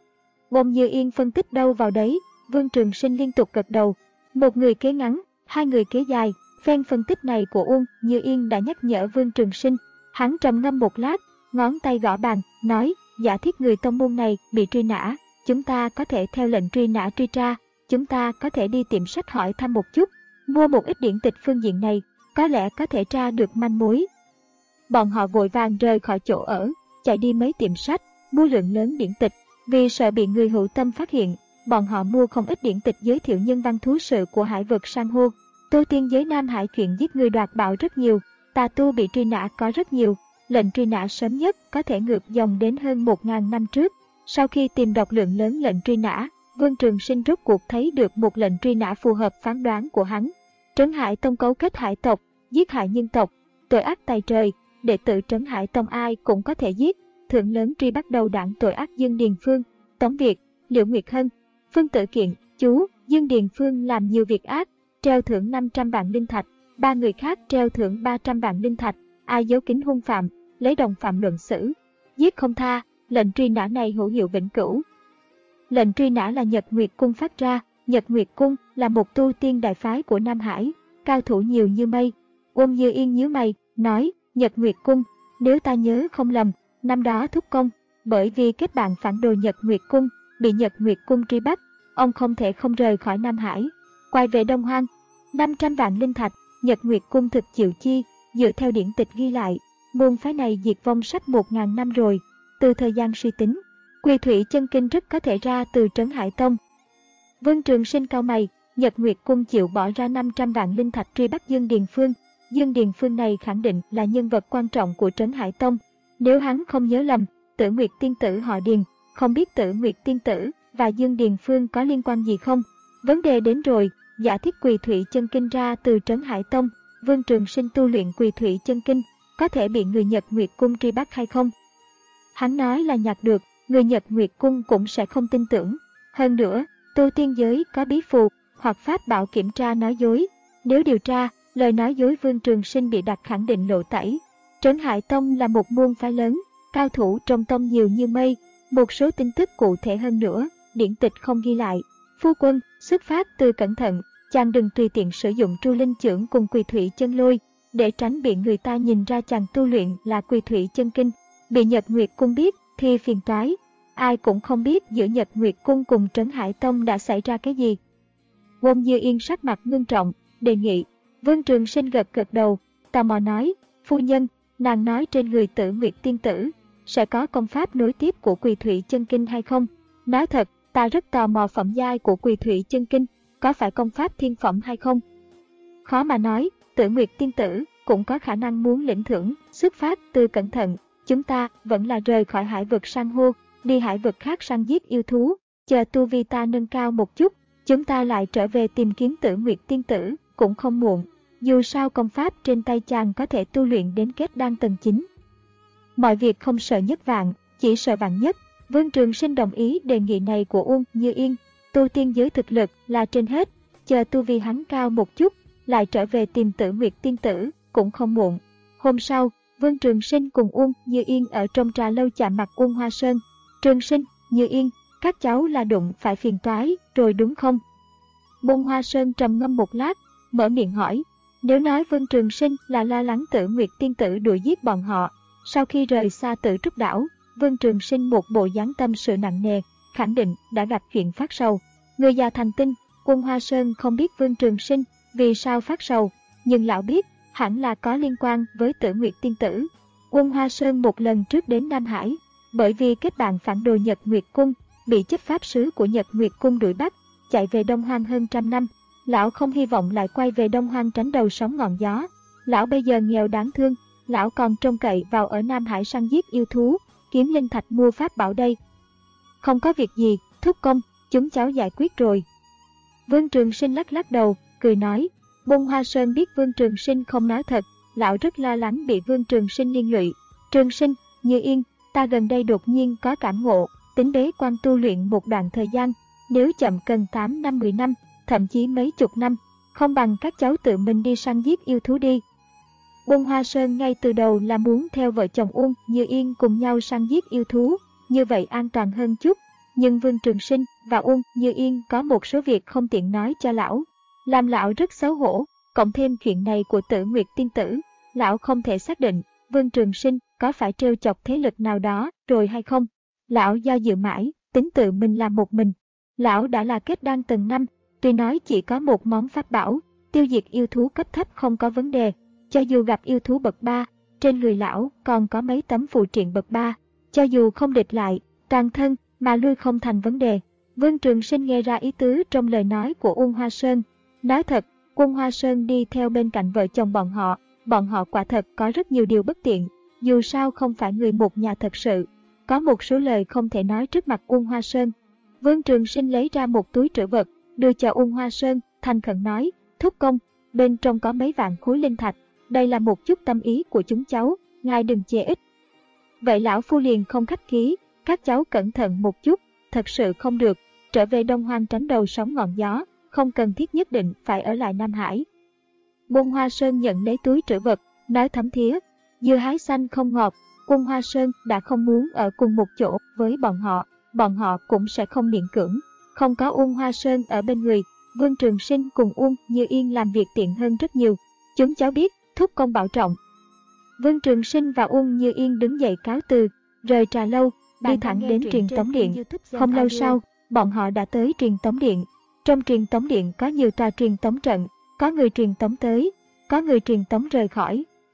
Uông Như Yên phân tích đâu vào đấy, Vương Trường Sinh liên tục gật đầu. Một người kế ngắn, hai người kế dài, phen phân tích này của Uông Như Yên đã nhắc nhở Vương Trường Sinh. Hắn trầm ngâm một lát, ngón tay gõ bàn, nói, giả thiết người tông môn này bị truy nã, chúng ta có thể theo lệnh truy nã truy tra, chúng ta có thể đi tiệm sách hỏi thăm một chút, mua một ít điển tịch phương diện này, có lẽ có thể tra được manh mối. Bọn họ vội vàng rời khỏi chỗ ở, chạy đi mấy tiệm sách, mua lượng lớn điển tịch. Vì sợ bị người hữu tâm phát hiện, bọn họ mua không ít điển tịch giới thiệu nhân văn thú sự của hải vực san hô. Tu tiên giới Nam Hải chuyện giết người đoạt bảo rất nhiều, tà tu bị truy nã có rất nhiều. Lệnh truy nã sớm nhất có thể ngược dòng đến hơn một nghìn năm trước. Sau khi tìm đọc lượng lớn lệnh truy nã, Vương Trường Sinh rốt cuộc thấy được một lệnh truy nã phù hợp phán đoán của hắn. Trấn Hải Tông cấu kết hải tộc, giết hại nhân tộc, tội ác tày trời, đệ tử Trấn Hải Tông ai cũng có thể giết. Thưởng lớn truy bắt đầu đảng tội ác Dương Điền Phương, Tống Việt, Liễu Nguyệt Hân, Phương Tử Kiện, chú, Dương Điền Phương làm nhiều việc ác, treo thưởng năm trăm vạn linh thạch, ba người khác treo thưởng ba trăm vạn linh thạch, ai giấu kín hung phạm, lấy đồng phạm luận xử, giết không tha. Lệnh truy nã này hữu hiệu vĩnh cửu. Lệnh truy nã là Nhật Nguyệt Cung phát ra. Nhật Nguyệt Cung là một tu tiên đại phái của Nam Hải, cao thủ nhiều như mây. Uông Như Yên nhíu mày, nói, Nhật Nguyệt Cung, nếu ta nhớ không lầm, năm đó thúc công, bởi vì kết bạn phản đồ Nhật Nguyệt Cung, bị Nhật Nguyệt Cung truy bắt, ông không thể không rời khỏi Nam Hải, quay về Đông Hoang. năm trăm vạn linh thạch, Nhật Nguyệt Cung thực chịu chi? dựa theo điển tịch ghi lại, môn phái này diệt vong sắp một nghìn năm rồi. Từ thời gian suy tính, Quỳ Thủy Chân Kinh rất có thể ra từ Trấn Hải Tông. Vương Trường Sinh cau mày, Nhật Nguyệt Cung chịu bỏ ra năm trăm vạn linh thạch truy bắt Dương Điền Phương. Dương Điền Phương này khẳng định là nhân vật quan trọng của Trấn Hải Tông. Nếu hắn không nhớ lầm, Tử Nguyệt tiên tử họ Điền, không biết Tử Nguyệt tiên tử và Dương Điền Phương có liên quan gì không? Vấn đề đến rồi, giả thiết Quỳ Thủy Chân Kinh ra từ Trấn Hải Tông, Vương Trường Sinh tu luyện Quỳ Thủy Chân Kinh, có thể bị người Nhật Nguyệt Cung truy bắt hay không? Hắn nói là nhặt được, người Nhật Nguyệt Cung cũng sẽ không tin tưởng. Hơn nữa, tu tiên giới có bí phù hoặc pháp bảo kiểm tra nói dối. Nếu điều tra, lời nói dối Vương Trường Sinh bị đặt khẳng định lộ tẩy. Trấn Hải Tông là một môn phái lớn, cao thủ trong tông nhiều như mây. Một số tin tức cụ thể hơn nữa, điển tịch không ghi lại. Phu quân, xuất phát từ cẩn thận, chàng đừng tùy tiện sử dụng Tru Linh Chưởng cùng Quỳ Thủy Chân Lôi, để tránh bị người ta nhìn ra chàng tu luyện là Quỳ Thủy Chân Kinh. Bị Nhật Nguyệt Cung biết thì phiền toái. Ai cũng không biết giữa Nhật Nguyệt Cung cùng Trấn Hải Tông đã xảy ra cái gì. Wong Như Yên sắc mặt ngưng trọng, đề nghị. Vương Trường Sinh gật gật đầu, tò mò nói, phu nhân, nàng nói trên người Tử Nguyệt tiên tử sẽ có công pháp nối tiếp của Quỳ Thủy Chân Kinh hay không? Nói thật, ta rất tò mò phẩm giai của Quỳ Thủy Chân Kinh, có phải công pháp thiên phẩm hay không? Khó mà nói, Tử Nguyệt tiên tử cũng có khả năng muốn lĩnh thưởng. Xuất phát từ cẩn thận, chúng ta vẫn là rời khỏi hải vực san hô, đi hải vực khác săn giết yêu thú, chờ tu vi ta nâng cao một chút, chúng ta lại trở về tìm kiếm Tử Nguyệt tiên tử, cũng không muộn. Dù sao công pháp trên tay chàng có thể tu luyện đến kết đan tầng chín. Mọi việc không sợ nhất vạn, chỉ sợ vạn nhất. Vương Trường Sinh đồng ý đề nghị này của Uông Như Yên. Tu tiên giới thực lực là trên hết, chờ tu vi hắn cao một chút, lại trở về tìm Tử Nguyệt tiên tử, cũng không muộn. Hôm sau, Vương Trường Sinh cùng Uông Như Yên ở trong trà lâu chạm mặt Uông Hoa Sơn. Trường Sinh, Như Yên, các cháu là đụng phải phiền toái rồi đúng không? Uông Hoa Sơn trầm ngâm một lát, mở miệng hỏi. Nếu nói Vương Trường Sinh là lo lắng Tử Nguyệt tiên tử đuổi giết bọn họ, sau khi rời xa Tử Trúc đảo, Vương Trường Sinh một bộ dáng tâm sự nặng nề, khẳng định đã gặp chuyện phát sầu. Người già thành tinh, Uông Hoa Sơn không biết Vương Trường Sinh vì sao phát sầu, nhưng lão biết hẳn là có liên quan với Tử Nguyệt tiên tử. Uông Hoa Sơn một lần trước đến Nam Hải, bởi vì kết bạn phản đồ Nhật Nguyệt Cung, bị chấp pháp sứ của Nhật Nguyệt Cung đuổi bắt, chạy về Đông Hoang hơn trăm năm. Lão không hy vọng lại quay về Đông Hoang tránh đầu sóng ngọn gió. Lão bây giờ nghèo đáng thương, lão còn trông cậy vào ở Nam Hải săn giết yêu thú, kiếm linh thạch mua pháp bảo đây. Không có việc gì, thúc công, chúng cháu giải quyết rồi. Vương Trường Sinh lắc lắc đầu, cười nói. Uông Hoa Sơn biết Vương Trường Sinh không nói thật, lão rất lo lắng bị Vương Trường Sinh liên lụy. Trường Sinh, Như Yên, ta gần đây đột nhiên có cảm ngộ, tính bế quan tu luyện một đoạn thời gian, nếu chậm cần tám năm mười năm, thậm chí mấy chục năm, không bằng các cháu tự mình đi săn giết yêu thú đi. Uông Hoa Sơn ngay từ đầu là muốn theo vợ chồng Uông Như Yên cùng nhau săn giết yêu thú, như vậy an toàn hơn chút, nhưng Vương Trường Sinh và Uông Như Yên có một số việc không tiện nói cho lão, làm lão rất xấu hổ, cộng thêm chuyện này của Tử Nguyệt tiên tử, lão không thể xác định Vương Trường Sinh có phải trêu chọc thế lực nào đó rồi hay không. Lão do dự mãi, tính tự mình làm một mình. Lão đã là kết đan tầng năm, tuy nói chỉ có một món pháp bảo, tiêu diệt yêu thú cấp thấp không có vấn đề. Cho dù gặp yêu thú bậc ba, trên người lão còn có mấy tấm phù triện bậc ba. Cho dù không địch lại, toàn thân mà lui không thành vấn đề. Vương Trường Sinh nghe ra ý tứ trong lời nói của Uông Hoa Sơn. Nói thật, Uông Hoa Sơn đi theo bên cạnh vợ chồng bọn họ, bọn họ quả thật có rất nhiều điều bất tiện. Dù sao không phải người một nhà thật sự. Có một số lời không thể nói trước mặt Uông Hoa Sơn. Vương Trường Sinh lấy ra một túi trữ vật, đưa cho Uông Hoa Sơn, thành khẩn nói, thúc công, bên trong có mấy vạn khối linh thạch, đây là một chút tâm ý của chúng cháu, ngài đừng chê ít. Vậy lão phu liền không khách khí, các cháu cẩn thận một chút, thật sự không được, trở về Đông Hoang tránh đầu sóng ngọn gió, không cần thiết nhất định phải ở lại Nam Hải. Uông Hoa Sơn nhận lấy túi trữ vật, nói thấm thía, dưa hái xanh không ngọt. Uông Hoa Sơn đã không muốn ở cùng một chỗ với bọn họ, bọn họ cũng sẽ không miễn cưỡng. Không có Uông Hoa Sơn ở bên người, Vương Trường Sinh cùng Uông Như Yên làm việc tiện hơn rất nhiều. Chúng cháu biết, thúc công bảo trọng. Vương Trường Sinh và Uông Như Yên đứng dậy cáo từ, rời trà lâu, đi thẳng đến truyền tống điện. Không lâu sau, bọn họ đã tới truyền tống điện. Trong truyền tống điện có nhiều tòa truyền tống trận, có người truyền tống tới, có người truyền tống rời khỏi.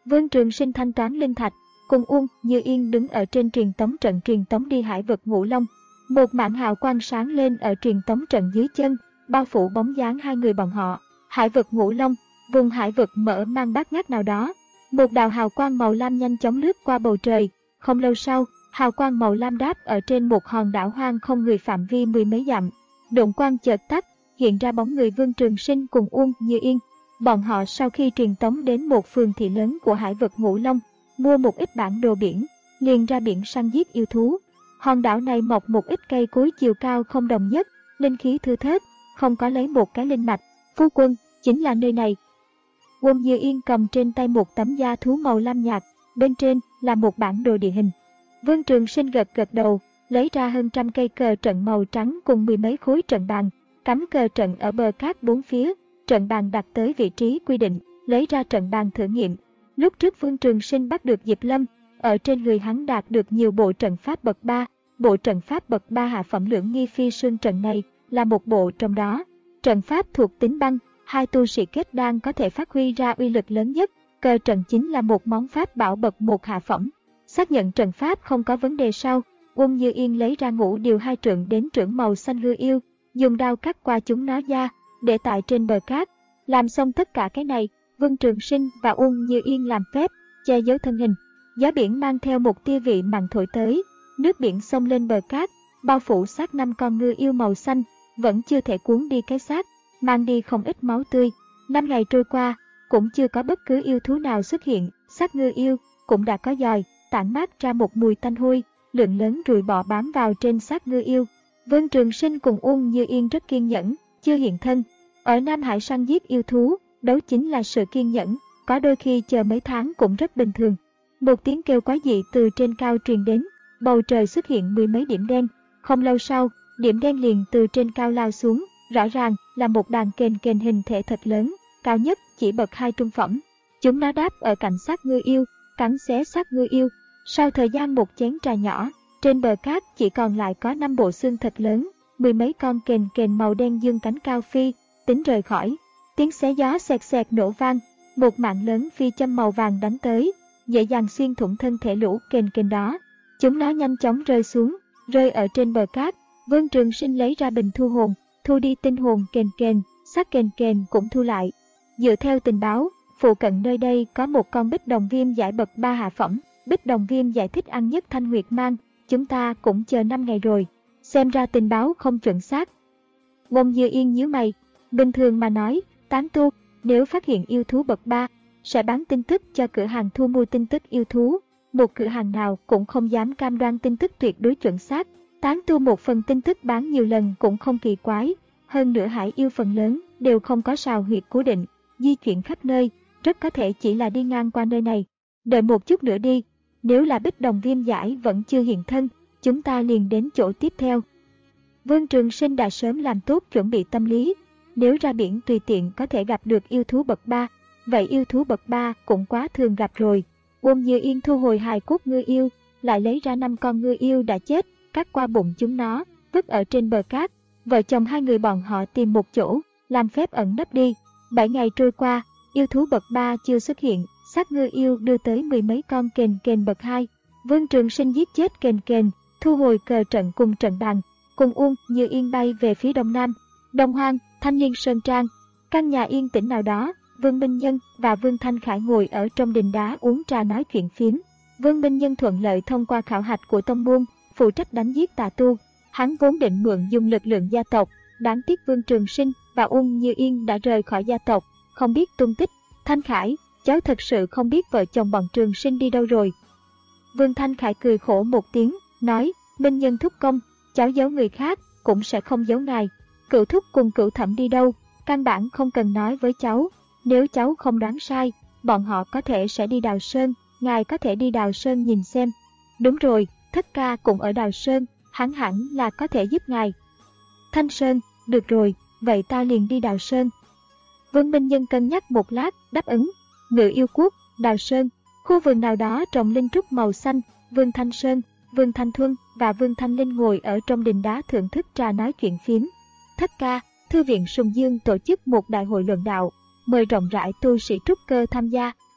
Vương Trường Sinh thanh toán linh thạch, cùng Uông Như Yên đứng ở trên truyền tống trận truyền tống đi Hải vực Ngũ Long. Một mảng hào quang sáng lên ở truyền tống trận dưới chân, bao phủ bóng dáng hai người bọn họ. Hải vực Ngũ Long, vùng hải vực mở mang bát ngát nào đó. Một đạo hào quang màu lam nhanh chóng lướt qua bầu trời. Không lâu sau, hào quang màu lam đáp ở trên một hòn đảo hoang không người phạm vi mười mấy dặm. Độn quang chợt tắt, hiện ra bóng người Vương Trường Sinh cùng Uông Như Yên. Bọn họ sau khi truyền tống đến một phường thị lớn của hải vực Ngũ Long, mua một ít bản đồ biển, liền ra biển săn giết yêu thú. Hòn đảo này mọc một ít cây cối chiều cao không đồng nhất, linh khí thưa thớt, không có lấy một cái linh mạch. Phu quân, chính là nơi này. Uông Như Yên cầm trên tay một tấm da thú màu lam nhạt, bên trên là một bản đồ địa hình. Vương Trường Sinh gật gật đầu, lấy ra hơn trăm cây cờ trận màu trắng cùng mười mấy khối trận bàn, cắm cờ trận ở bờ cát bốn phía, trận bàn đặt tới vị trí quy định, lấy ra trận bàn thử nghiệm. Lúc trước Vương Trường Sinh bắt được Diệp Lâm, ở trên người hắn đạt được nhiều bộ trận pháp bậc ba, bộ trận pháp bậc ba hạ phẩm lưỡng nghi phi sương trận này là một bộ trong đó. Trận pháp thuộc tính băng, hai tu sĩ kết đan có thể phát huy ra uy lực lớn nhất. Cờ trận chính là một món pháp bảo bậc một hạ phẩm. Xác nhận trận pháp không có vấn đề sau, Uông Như Yên lấy ra ngũ điều hai trượng đến trượng màu xanh hư yêu, dùng đao cắt qua chúng nó ra, để tại trên bờ cát. Làm xong tất cả cái này, Vương Trường Sinh và Uông Như Yên làm phép che giấu thân hình. Gió biển mang theo một tia vị mặn thổi tới, nước biển xông lên bờ cát, bao phủ xác năm con ngư yêu màu xanh, vẫn chưa thể cuốn đi cái xác, mang đi không ít máu tươi. Năm ngày trôi qua, cũng chưa có bất cứ yêu thú nào xuất hiện, xác ngư yêu cũng đã có giòi, tản mát ra một mùi tanh hôi, lượng lớn ruồi bọ bám vào trên xác ngư yêu. Vương Trường Sinh cùng Uông Như Yên rất kiên nhẫn, chưa hiện thân. Ở Nam Hải săn giết yêu thú, đấu chính là sự kiên nhẫn, có đôi khi chờ mấy tháng cũng rất bình thường. Một tiếng kêu quái dị từ trên cao truyền đến, bầu trời xuất hiện mười mấy điểm đen. Không lâu sau, điểm đen liền từ trên cao lao xuống, rõ ràng là một đàn kền kền hình thể thật lớn, cao nhất chỉ bậc hai trung phẩm. Chúng nó đáp ở cạnh xác ngư yêu, cắn xé xác ngư yêu. Sau thời gian một chén trà nhỏ, trên bờ cát chỉ còn lại có năm bộ xương thật lớn, mười mấy con kền kền màu đen dương cánh cao phi, tính rời khỏi. Tiếng xé gió xẹt xẹt nổ vang, một mạng lớn phi châm màu vàng đánh tới, dễ dàng xuyên thủng thân thể lũ kền kền đó. Chúng nó nhanh chóng rơi xuống, rơi ở trên bờ cát. Vương Trường Sinh lấy ra bình thu hồn, thu đi tinh hồn kền kền, xác kền kền cũng thu lại. Dựa theo tình báo, phụ cận nơi đây có một con bích đồng viêm giải bậc ba hạ phẩm. Bích đồng viêm giải thích ăn nhất thanh huyệt mang, chúng ta cũng chờ năm ngày rồi. Xem ra tình báo không chuẩn xác. Uông Như Yên nhíu mày, bình thường mà nói, tán tu, nếu phát hiện yêu thú bậc ba, sẽ bán tin tức cho cửa hàng thu mua tin tức yêu thú. Một cửa hàng nào cũng không dám cam đoan tin tức tuyệt đối chuẩn xác. Tán tu một phần tin tức bán nhiều lần cũng không kỳ quái. Hơn nữa hải yêu phần lớn đều không có sào huyệt cố định, di chuyển khắp nơi, rất có thể chỉ là đi ngang qua nơi này. Đợi một chút nữa đi, nếu là bích đồng viêm giải vẫn chưa hiện thân, chúng ta liền đến chỗ tiếp theo. Vương Trường Sinh đã sớm làm tốt chuẩn bị tâm lý, nếu ra biển tùy tiện có thể gặp được yêu thú bậc ba, vậy yêu thú bậc ba cũng quá thường gặp rồi. Uông Như Yên thu hồi hài cốt ngư yêu, lại lấy ra năm con ngư yêu đã chết, cắt qua bụng chúng nó, vứt ở trên bờ cát. Vợ chồng hai người bọn họ tìm một chỗ, làm phép ẩn nấp đi. Bảy ngày trôi qua, yêu thú bậc ba chưa xuất hiện, xác ngư yêu đưa tới mười mấy con kền kền bậc hai. Vương Trường Sinh giết chết kền kền, thu hồi cờ trận cùng trận bàn, cùng Uông Như Yên bay về phía đông nam. Đông Hoang, Thanh Liên Sơn Trang, căn nhà yên tĩnh nào đó, Vương Minh Nhân và Vương Thanh Khải ngồi ở trong đình đá uống trà nói chuyện phiếm. Vương Minh Nhân thuận lợi thông qua khảo hạch của tông môn, phụ trách đánh giết tà tu. Hắn vốn định mượn dùng lực lượng gia tộc, đáng tiếc Vương Trường Sinh và Uông Như Yên đã rời khỏi gia tộc, không biết tung tích. Thanh Khải, cháu thật sự không biết vợ chồng bọn Trường Sinh đi đâu rồi. Vương Thanh Khải cười khổ một tiếng, nói, Minh Nhân thúc công, cháu giấu người khác, cũng sẽ không giấu ngài. Cửu thúc cùng cửu thẩm đi đâu, căn bản không cần nói với cháu. Nếu cháu không đoán sai, bọn họ có thể sẽ đi Đào Sơn, ngài có thể đi Đào Sơn nhìn xem. Đúng rồi, thất ca cũng ở Đào Sơn, hắn hẳn là có thể giúp ngài. Thanh Sơn, được rồi, vậy ta liền đi Đào Sơn. Vương Minh Nhân cân nhắc một lát, đáp ứng. Ngự yêu quốc, Đào Sơn, khu vườn nào đó trồng linh trúc màu xanh. Vương Thanh Sơn, Vương Thanh Thuân và Vương Thanh Linh ngồi ở trong đình đá thưởng thức trà nói chuyện phiếm. Thất ca, Thư viện Sùng Dương tổ chức một đại hội luận đạo, mời rộng rãi tu sĩ trúc cơ tham gia.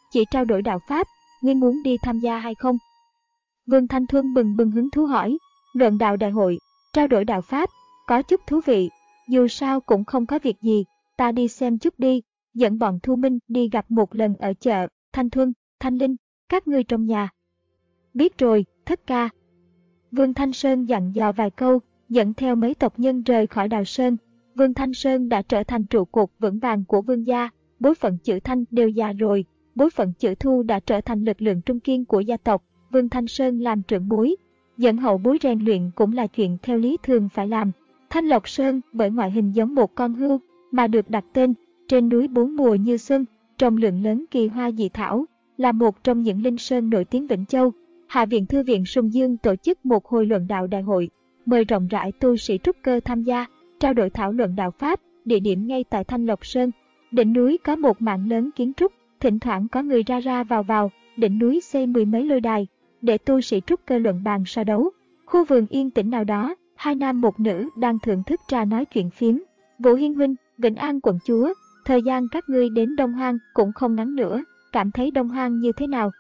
chỉ trao đổi đạo Pháp, ngươi muốn đi tham gia hay không? Vương Thanh Thuân bừng bừng hứng thú hỏi, luận đạo đại hội, trao đổi đạo Pháp, có chút thú vị, dù sao cũng không có việc gì, ta đi xem chút đi, dẫn bọn Thu Minh đi gặp một lần ở chợ, Thanh Thuân, Thanh Linh, các ngươi trong nhà. Biết rồi, thất ca. Vương Thanh Sơn dặn dò vài câu, dẫn theo mấy tộc nhân rời khỏi Đào Sơn. Vương Thanh Sơn đã trở thành trụ cột vững vàng của Vương gia, bối phận chữ Thanh đều già rồi, bối phận chữ Thu đã trở thành lực lượng trung kiên của gia tộc. Vương Thanh Sơn làm trưởng bối, dẫn hậu bối rèn luyện cũng là chuyện theo lý thường phải làm. Thanh Lộc Sơn bởi ngoại hình giống một con hươu mà được đặt tên, trên núi bốn mùa như xuân, trồng lượng lớn kỳ hoa dị thảo, là một trong những linh sơn nổi tiếng Vĩnh Châu. Hạ viện Thư viện Sùng Dương tổ chức một hồi luận đạo đại hội, mời rộng rãi tu sĩ trúc cơ tham gia, trao đổi thảo luận đạo Pháp, địa điểm ngay tại Thanh Lộc Sơn. Đỉnh núi có một mảng lớn kiến trúc, thỉnh thoảng có người ra ra vào vào, đỉnh núi xây mười mấy lôi đài, để tu sĩ trúc cơ luận bàn so đấu. Khu vườn yên tĩnh nào đó, hai nam một nữ đang thưởng thức trà nói chuyện phiếm. Vũ Hiên huynh, Vĩnh An quận chúa, thời gian các ngươi đến Đông Hoang cũng không ngắn nữa, cảm thấy Đông Hoang như thế nào?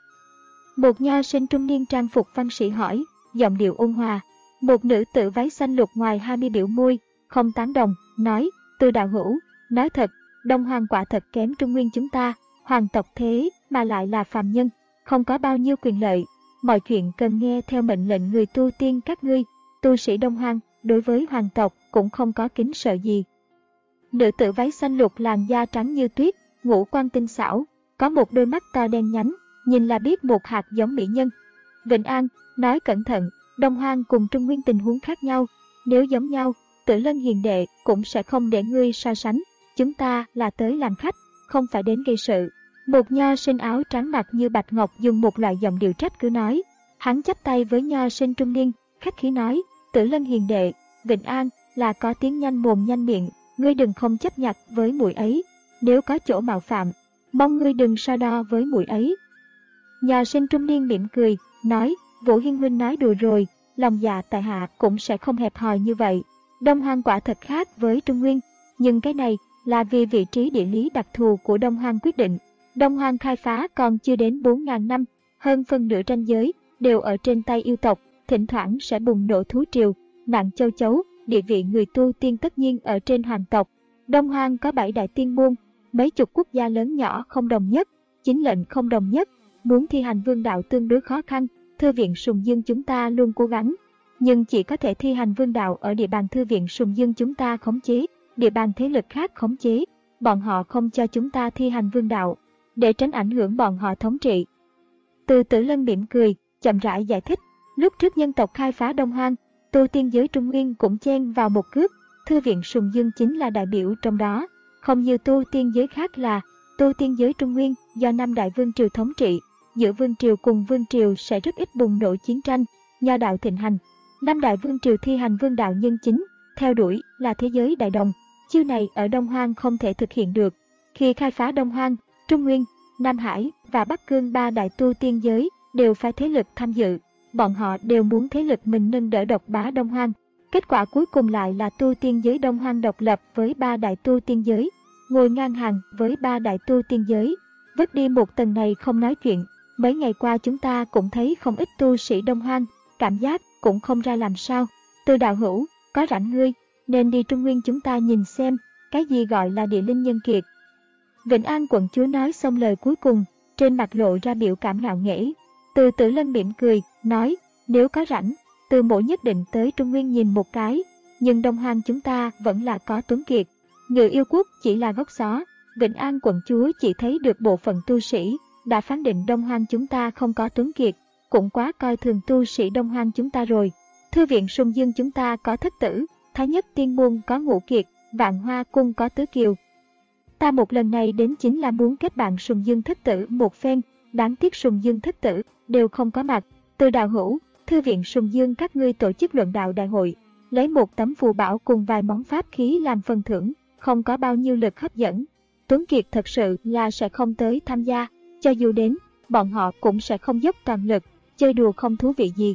Một nho sinh trung niên trang phục văn sĩ hỏi, giọng điệu ôn hòa. Một nữ tử váy xanh lục ngoài hai mươi biểu môi, không tán đồng, nói, Từ đạo hữu, nói thật, Đông Hoang quả thật kém Trung Nguyên chúng ta, hoàng tộc thế mà lại là phàm nhân, không có bao nhiêu quyền lợi, mọi chuyện cần nghe theo mệnh lệnh người tu tiên các ngươi, tu sĩ Đông Hoang, đối với hoàng tộc cũng không có kính sợ gì. Nữ tử váy xanh lục làn da trắng như tuyết, ngũ quan tinh xảo, có một đôi mắt to đen nhánh, nhìn là biết một hạt giống mỹ nhân. Vĩnh An, nói cẩn thận, Đông Hoang cùng Trung Nguyên tình huống khác nhau, nếu giống nhau, Tử Lân hiền đệ cũng sẽ không để ngươi so sánh, chúng ta là tới làm khách, không phải đến gây sự. Một nho sinh áo trắng mặt như bạch ngọc dùng một loại giọng điệu trách cứ nói. Hắn chắp tay với nho sinh trung niên, khách khí nói, Tử Lân hiền đệ, Vĩnh An là có tiếng nhanh mồm nhanh miệng, ngươi đừng không chấp nhặt với muội ấy, nếu có chỗ mạo phạm, mong ngươi đừng so đo với muội ấy. Nho sinh trung niên mỉm cười, nói, Vũ Hiên huynh nói đùa rồi, lòng dạ tại hạ cũng sẽ không hẹp hòi như vậy. Đông Hoang quả thật khác với Trung Nguyên, nhưng cái này là vì vị trí địa lý đặc thù của Đông Hoang quyết định. Đông Hoang khai phá còn chưa đến bốn nghìn năm, hơn phân nửa ranh giới đều ở trên tay yêu tộc, thỉnh thoảng sẽ bùng nổ thú triều, nạn châu chấu, địa vị người tu tiên tất nhiên ở trên hoàng tộc. Đông Hoang có bảy đại tiên môn, mấy chục quốc gia lớn nhỏ không đồng nhất, chính lệnh không đồng nhất, muốn thi hành vương đạo tương đối khó khăn. Thư viện Sùng Dương chúng ta luôn cố gắng, nhưng chỉ có thể thi hành vương đạo ở địa bàn Thư viện Sùng Dương chúng ta khống chế, địa bàn thế lực khác khống chế, bọn họ không cho chúng ta thi hành vương đạo, để tránh ảnh hưởng bọn họ thống trị. Từ Tử Lân mỉm cười, chậm rãi giải thích, lúc trước nhân tộc khai phá Đông Hoang, tu tiên giới Trung Nguyên cũng chen vào một cước, Thư viện Sùng Dương chính là đại biểu trong đó, không như tu tiên giới khác là, tu tiên giới Trung Nguyên do năm đại vương triều thống trị, giữa vương triều cùng vương triều sẽ rất ít bùng nổ chiến tranh, nho đạo thịnh hành. Năm đại vương triều thi hành vương đạo nhân chính, theo đuổi là thế giới đại đồng, chiêu này ở Đông Hoang không thể thực hiện được. Khi khai phá Đông Hoang, Trung Nguyên, Nam Hải và Bắc Cương ba đại tu tiên giới đều phải thế lực tham dự, bọn họ đều muốn thế lực mình nâng đỡ độc bá Đông Hoang. Kết quả cuối cùng lại là tu tiên giới Đông Hoang độc lập với ba đại tu tiên giới, ngồi ngang hàng với ba đại tu tiên giới, vứt đi một tầng này không nói chuyện. Mấy ngày qua chúng ta cũng thấy không ít tu sĩ Đông Hoang, cảm giác cũng không ra làm sao. Từ đạo hữu, có rảnh ngươi, nên đi Trung Nguyên chúng ta nhìn xem, cái gì gọi là địa linh nhân kiệt. Vĩnh An quận chúa nói xong lời cuối cùng, trên mặt lộ ra biểu cảm ngạo nghễ. Từ Tử Lân mỉm cười, nói, nếu có rảnh, Từ mộ nhất định tới Trung Nguyên nhìn một cái, nhưng Đông Hoang chúng ta vẫn là có Tuấn Kiệt. Ngự yêu quốc chỉ là gốc xó, Vĩnh An quận chúa chỉ thấy được bộ phận tu sĩ, đã phán định Đông Hoang chúng ta không có Tuấn Kiệt, cũng quá coi thường tu sĩ Đông Hoang chúng ta rồi. Thư viện Sùng Dương chúng ta có Thất Tử, Thái Nhất Tiên Môn có Ngũ Kiệt, Vạn Hoa Cung có Tứ Kiều. Ta một lần này đến chính là muốn kết bạn Sùng Dương Thất Tử một phen, đáng tiếc Sùng Dương Thất Tử đều không có mặt. Từ đạo hữu, Thư viện Sùng Dương các ngươi tổ chức luận đạo đại hội, lấy một tấm phù bảo cùng vài món pháp khí làm phần thưởng, không có bao nhiêu lực hấp dẫn. Tuấn Kiệt thật sự là sẽ không tới tham gia, cho dù đến, bọn họ cũng sẽ không dốc toàn lực, chơi đùa không thú vị gì.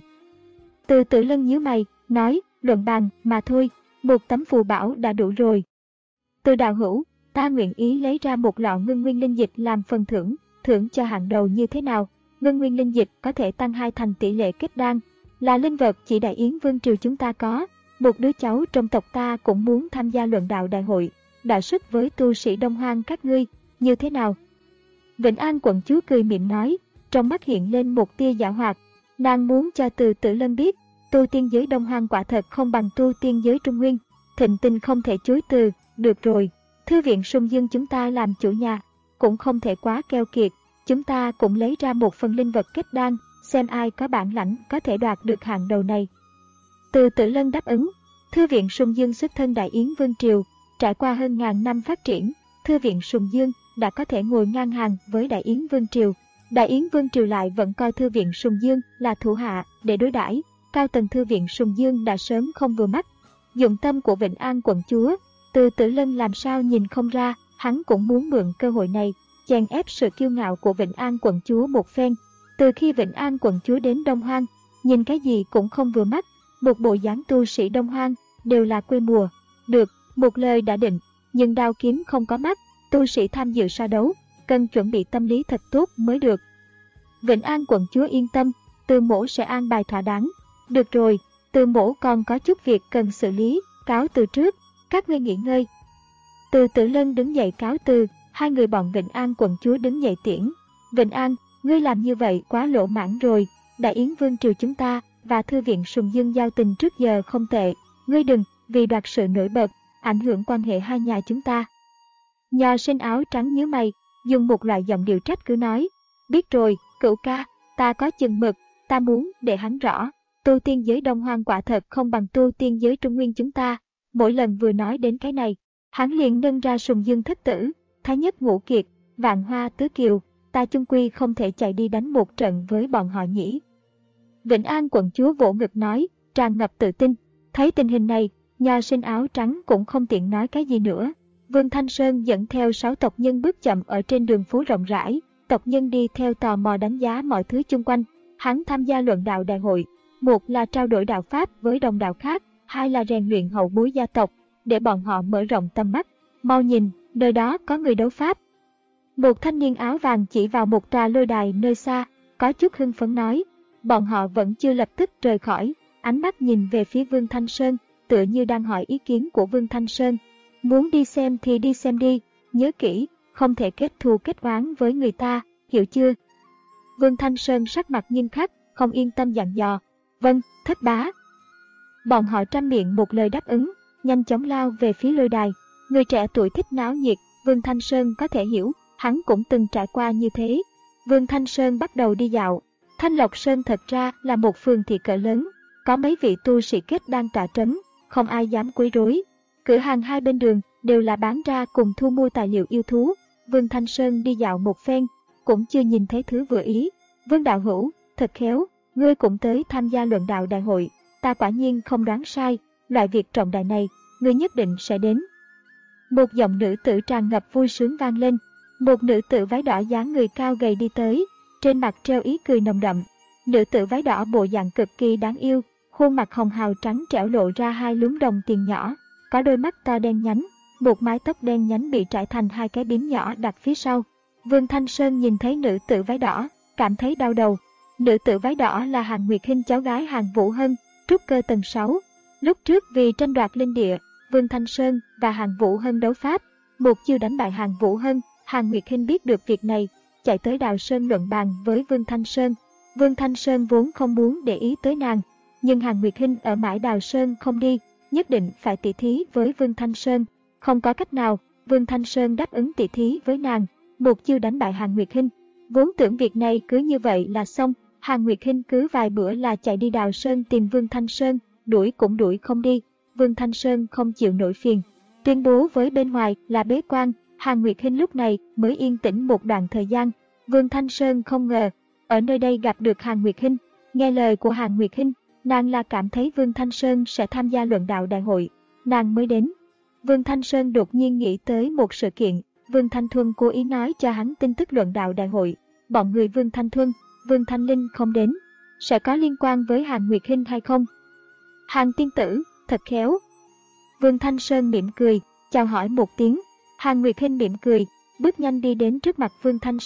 Từ Tử Lân nhíu mày, nói, luận bàn mà thôi, một tấm phù bảo đã đủ rồi. Từ đạo hữu, ta nguyện ý lấy ra một lọ ngưng nguyên linh dịch làm phần thưởng. thưởng cho hạng đầu như thế nào? Ngân nguyên linh dịch có thể tăng hai thành tỷ lệ kết đan, là linh vật chỉ Đại Yến Vương triều chúng ta có. Một đứa cháu trong tộc ta cũng muốn tham gia luận đạo đại hội, đọ sức với tu sĩ Đông Hoang các ngươi, như thế nào? Vĩnh An quận chúa cười mỉm nói, trong mắt hiện lên một tia giảo hoạt. Nàng muốn cho Từ Tử Lân biết, tu tiên giới Đông Hoang quả thật không bằng tu tiên giới Trung Nguyên. Thịnh Tình không thể chối từ. Được rồi, thư viện Sùng Dương chúng ta làm chủ nhà, cũng không thể quá keo kiệt. Chúng ta cũng lấy ra một phần linh vật kết đan, xem ai có bản lãnh có thể đoạt được hạng đầu này. Từ Tử Lân đáp ứng. Thư viện Sùng Dương xuất thân Đại Yến Vương triều, trải qua hơn ngàn năm phát triển, Thư viện Sùng Dương đã có thể ngồi ngang hàng với Đại Yến Vương triều. Đại Yến Vương triều lại vẫn coi Thư viện Sùng Dương là thủ hạ để đối đãi. Cao tầng Thư viện Sùng Dương đã sớm không vừa mắt. Dụng tâm của Vĩnh An quận chúa, Từ Tử Lân làm sao nhìn không ra, hắn cũng muốn mượn cơ hội này chèn ép sự kiêu ngạo của Vĩnh An quận chúa một phen. Từ khi Vĩnh An quận chúa đến Đông Hoang, nhìn cái gì cũng không vừa mắt, một bộ dáng tu sĩ Đông Hoang đều là quê mùa. Được, một lời đã định, nhưng đao kiếm không có mắt, tu sĩ tham dự so đấu cần chuẩn bị tâm lý thật tốt mới được. Vĩnh An quận chúa yên tâm, Từ mỗ sẽ an bài thỏa đáng. Được rồi, Từ mỗ còn có chút việc cần xử lý, cáo từ trước, các ngươi nghỉ ngơi. Từ Tử Lân đứng dậy cáo từ, hai người bọn Vĩnh An quận chúa đứng dậy tiễn. Vĩnh An, ngươi làm như vậy quá lỗ mãn rồi, Đại Yến Vương triều chúng ta và Thư viện Sùng Dương giao tình trước giờ không tệ, ngươi đừng vì đoạt sự nổi bật, ảnh hưởng quan hệ hai nhà chúng ta. Nho sinh áo trắng nhíu mày, dùng một loại giọng điệu trách cứ nói, biết rồi, cửu ca, ta có chừng mực, ta muốn để hắn rõ, tu tiên giới Đông Hoang quả thật không bằng tu tiên giới Trung Nguyên chúng ta. Mỗi lần vừa nói đến cái này, hắn liền nâng ra Sùng Dương thất tử, Thái Nhất Ngũ Kiệt, Vạn Hoa Tứ Kiều, ta chung quy không thể chạy đi đánh một trận với bọn họ nhỉ. Vĩnh An quận chúa vỗ ngực nói, tràn ngập tự tin. Thấy tình hình này, nho sinh áo trắng cũng không tiện nói cái gì nữa. Vương Thanh Sơn dẫn theo sáu tộc nhân bước chậm ở trên đường phố rộng rãi, tộc nhân đi theo tò mò đánh giá mọi thứ chung quanh. Hắn tham gia luận đạo đại hội, một là trao đổi đạo pháp với đồng đạo khác, hai là rèn luyện hậu bối gia tộc, để bọn họ mở rộng tầm mắt. Mau nhìn, nơi đó có người đấu pháp. Một thanh niên áo vàng chỉ vào một tòa lôi đài nơi xa, có chút hưng phấn nói. Bọn họ vẫn chưa lập tức rời khỏi, ánh mắt nhìn về phía Vương Thanh Sơn, tựa như đang hỏi ý kiến của Vương Thanh Sơn. Muốn đi xem thì đi xem đi, nhớ kỹ, không thể kết thù kết oán với người ta, hiểu chưa? Vương Thanh Sơn sắc mặt nghiêm khắc, không yên tâm dặn dò. Vâng, thất bá. Bọn họ trăm miệng một lời đáp ứng, nhanh chóng lao về phía lôi đài. Người trẻ tuổi thích náo nhiệt, Vương Thanh Sơn có thể hiểu, hắn cũng từng trải qua như thế. Vương Thanh Sơn bắt đầu đi dạo. Thanh Lộc Sơn thật ra là một phường thị cỡ lớn, có mấy vị tu sĩ kết đang tọa trấn, không ai dám quấy rối. Cửa hàng hai bên đường đều là bán ra cùng thu mua tài liệu yêu thú. Vương Thanh Sơn đi dạo một phen, cũng chưa nhìn thấy thứ vừa ý. Vương đạo hữu, thật khéo, ngươi cũng tới tham gia luận đạo đại hội, ta quả nhiên không đoán sai, loại việc trọng đại này, ngươi nhất định sẽ đến. Một giọng nữ tử tràn ngập vui sướng vang lên, một nữ tử váy đỏ dáng người cao gầy đi tới, trên mặt treo ý cười nồng đậm. Nữ tử váy đỏ bộ dạng cực kỳ đáng yêu, khuôn mặt hồng hào trắng trẻo lộ ra hai lúm đồng tiền nhỏ, có đôi mắt to đen nhánh, một mái tóc đen nhánh bị trải thành hai cái bím nhỏ đặt phía sau. Vương Thanh Sơn nhìn thấy nữ tử váy đỏ, cảm thấy đau đầu. Nữ tử váy đỏ là Hàn Nguyệt Hinh, cháu gái Hàn Vũ Hân, trúc cơ tầng sáu. Lúc trước vì tranh đoạt linh địa, Vương Thanh Sơn và Hàn Vũ Hân đấu pháp, một chiêu đánh bại Hàn Vũ Hân. Hàn Nguyệt Hinh biết được việc này, chạy tới Đào Sơn luận bàn với Vương Thanh Sơn. Vương Thanh Sơn vốn không muốn để ý tới nàng, nhưng Hàn Nguyệt Hinh ở mãi Đào Sơn không đi, nhất định phải tỉ thí với Vương Thanh Sơn. Không có cách nào, Vương Thanh Sơn đáp ứng tỉ thí với nàng, một chiêu đánh bại Hàn Nguyệt Hinh. Vốn tưởng việc này cứ như vậy là xong, Hàn Nguyệt Hinh cứ vài bữa là chạy đi Đào Sơn tìm Vương Thanh Sơn, đuổi cũng đuổi không đi. Vương Thanh Sơn không chịu nổi phiền, tuyên bố với bên ngoài là bế quan. Hàn Nguyệt Hinh lúc này mới yên tĩnh một đoạn thời gian. Vương Thanh Sơn không ngờ, ở nơi đây gặp được Hàn Nguyệt Hinh. Nghe lời của Hàn Nguyệt Hinh, nàng là cảm thấy Vương Thanh Sơn sẽ tham gia luận đạo đại hội, nàng mới đến. Vương Thanh Sơn đột nhiên nghĩ tới một sự kiện, Vương Thanh Thuân cố ý nói cho hắn tin tức luận đạo đại hội. Bọn người Vương Thanh Thuân, Vương Thanh Linh không đến, sẽ có liên quan với Hàn Nguyệt Hinh hay không? Hàn tiên tử, thật khéo. Vương Thanh Sơn mỉm cười, chào hỏi một tiếng. Hàn Nguyệt Hinh mỉm cười, bước nhanh đi đến trước mặt Vương Thanh Sơn,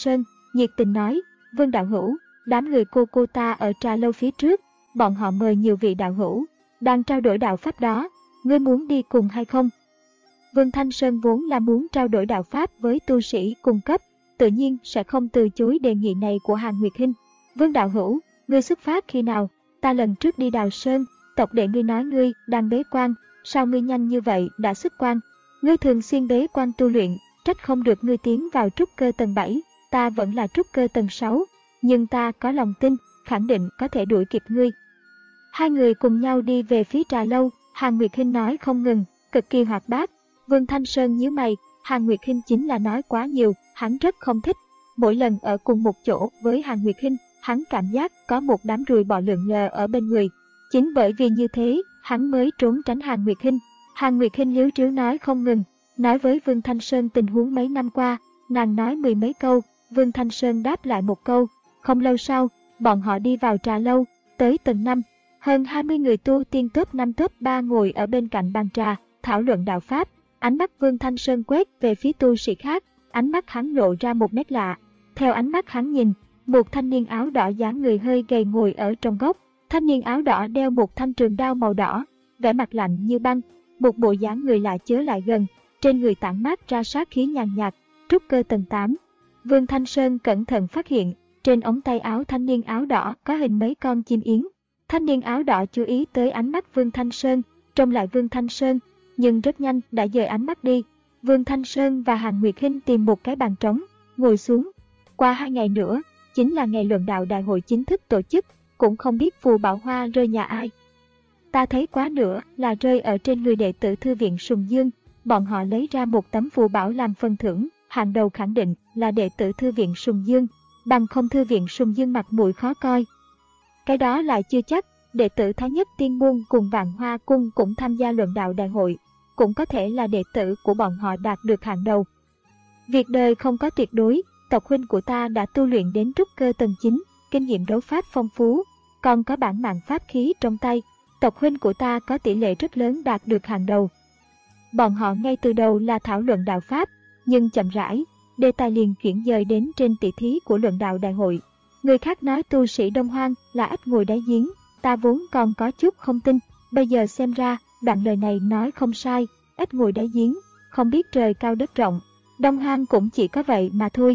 nhiệt tình nói, Vương đạo hữu, đám người cô cô ta ở trà lâu phía trước, bọn họ mời nhiều vị đạo hữu, đang trao đổi đạo pháp đó, ngươi muốn đi cùng hay không? Vương Thanh Sơn vốn là muốn trao đổi đạo pháp với tu sĩ cùng cấp, tự nhiên sẽ không từ chối đề nghị này của Hàn Nguyệt Hinh. Vương đạo hữu, ngươi xuất phát khi nào? Ta lần trước đi Đào Sơn, tộc đệ ngươi nói ngươi đang bế quan, sao ngươi nhanh như vậy đã xuất quan? Ngươi thường xuyên bế quan tu luyện, trách không được ngươi tiến vào trúc cơ tầng bảy, ta vẫn là trúc cơ tầng sáu, nhưng ta có lòng tin, khẳng định có thể đuổi kịp ngươi. Hai người cùng nhau đi về phía trà lâu, Hàn Nguyệt Hinh nói không ngừng, cực kỳ hoạt bát. Vương Thanh Sơn nhíu mày, Hàn Nguyệt Hinh chính là nói quá nhiều, hắn rất không thích. Mỗi lần ở cùng một chỗ với Hàn Nguyệt Hinh, hắn cảm giác có một đám ruồi bọ lượn lờ ở bên người. Chính bởi vì như thế, hắn mới trốn tránh Hàn Nguyệt Hinh. Hàn Nguyệt Hinh liếu riếu nói không ngừng, nói với Vương Thanh Sơn tình huống mấy năm qua, nàng nói mười mấy câu, Vương Thanh Sơn đáp lại một câu. Không lâu sau, bọn họ đi vào trà lâu, tới tầng năm. Hơn hai mươi người tu tiên top năm top ba ngồi ở bên cạnh bàn trà, thảo luận đạo pháp. Ánh mắt Vương Thanh Sơn quét về phía tu sĩ khác, ánh mắt hắn lộ ra một nét lạ. Theo ánh mắt hắn nhìn, một thanh niên áo đỏ dáng người hơi gầy ngồi ở trong góc. Thanh niên áo đỏ đeo một thanh trường đao màu đỏ, vẻ mặt lạnh như băng, một bộ dáng người lạ chớ lại gần, trên người tản mát ra sát khí nhàn nhạt, trúc cơ tầng tám. Vương Thanh Sơn cẩn thận phát hiện, trên ống tay áo thanh niên áo đỏ có hình mấy con chim yến. Thanh niên áo đỏ chú ý tới ánh mắt Vương Thanh Sơn, trông lại Vương Thanh Sơn, nhưng rất nhanh đã dời ánh mắt đi. Vương Thanh Sơn và Hàn Nguyệt Hinh tìm một cái bàn trống, ngồi xuống. Qua hai ngày nữa, chính là ngày luận đạo đại hội chính thức tổ chức, cũng không biết phù bảo hoa rơi nhà ai. Ta thấy quá nữa là rơi ở trên người đệ tử thư viện Sùng Dương, bọn họ lấy ra một tấm phù bảo làm phần thưởng, hàng đầu khẳng định là đệ tử thư viện Sùng Dương, bằng không thư viện Sùng Dương mặt mũi khó coi. Cái đó lại chưa chắc, đệ tử Thái Nhất Tiên Môn cùng Vạn Hoa Cung cũng tham gia luận đạo đại hội, cũng có thể là đệ tử của bọn họ đạt được hàng đầu. Việc đời không có tuyệt đối, tộc huynh của ta đã tu luyện đến trúc cơ tầng chín, kinh nghiệm đấu pháp phong phú, còn có bản mạng pháp khí trong tay, tộc huynh của ta có tỷ lệ rất lớn đạt được hàng đầu. Bọn họ ngay từ đầu là thảo luận đạo pháp, nhưng chậm rãi, đề tài liền chuyển dời đến trên tỷ thí của luận đạo đại hội. Người khác nói tu sĩ Đông Hoang là ếch ngồi đáy giếng, ta vốn còn có chút không tin, bây giờ xem ra, đoạn lời này nói không sai, ếch ngồi đáy giếng, không biết trời cao đất rộng, Đông Hoang cũng chỉ có vậy mà thôi.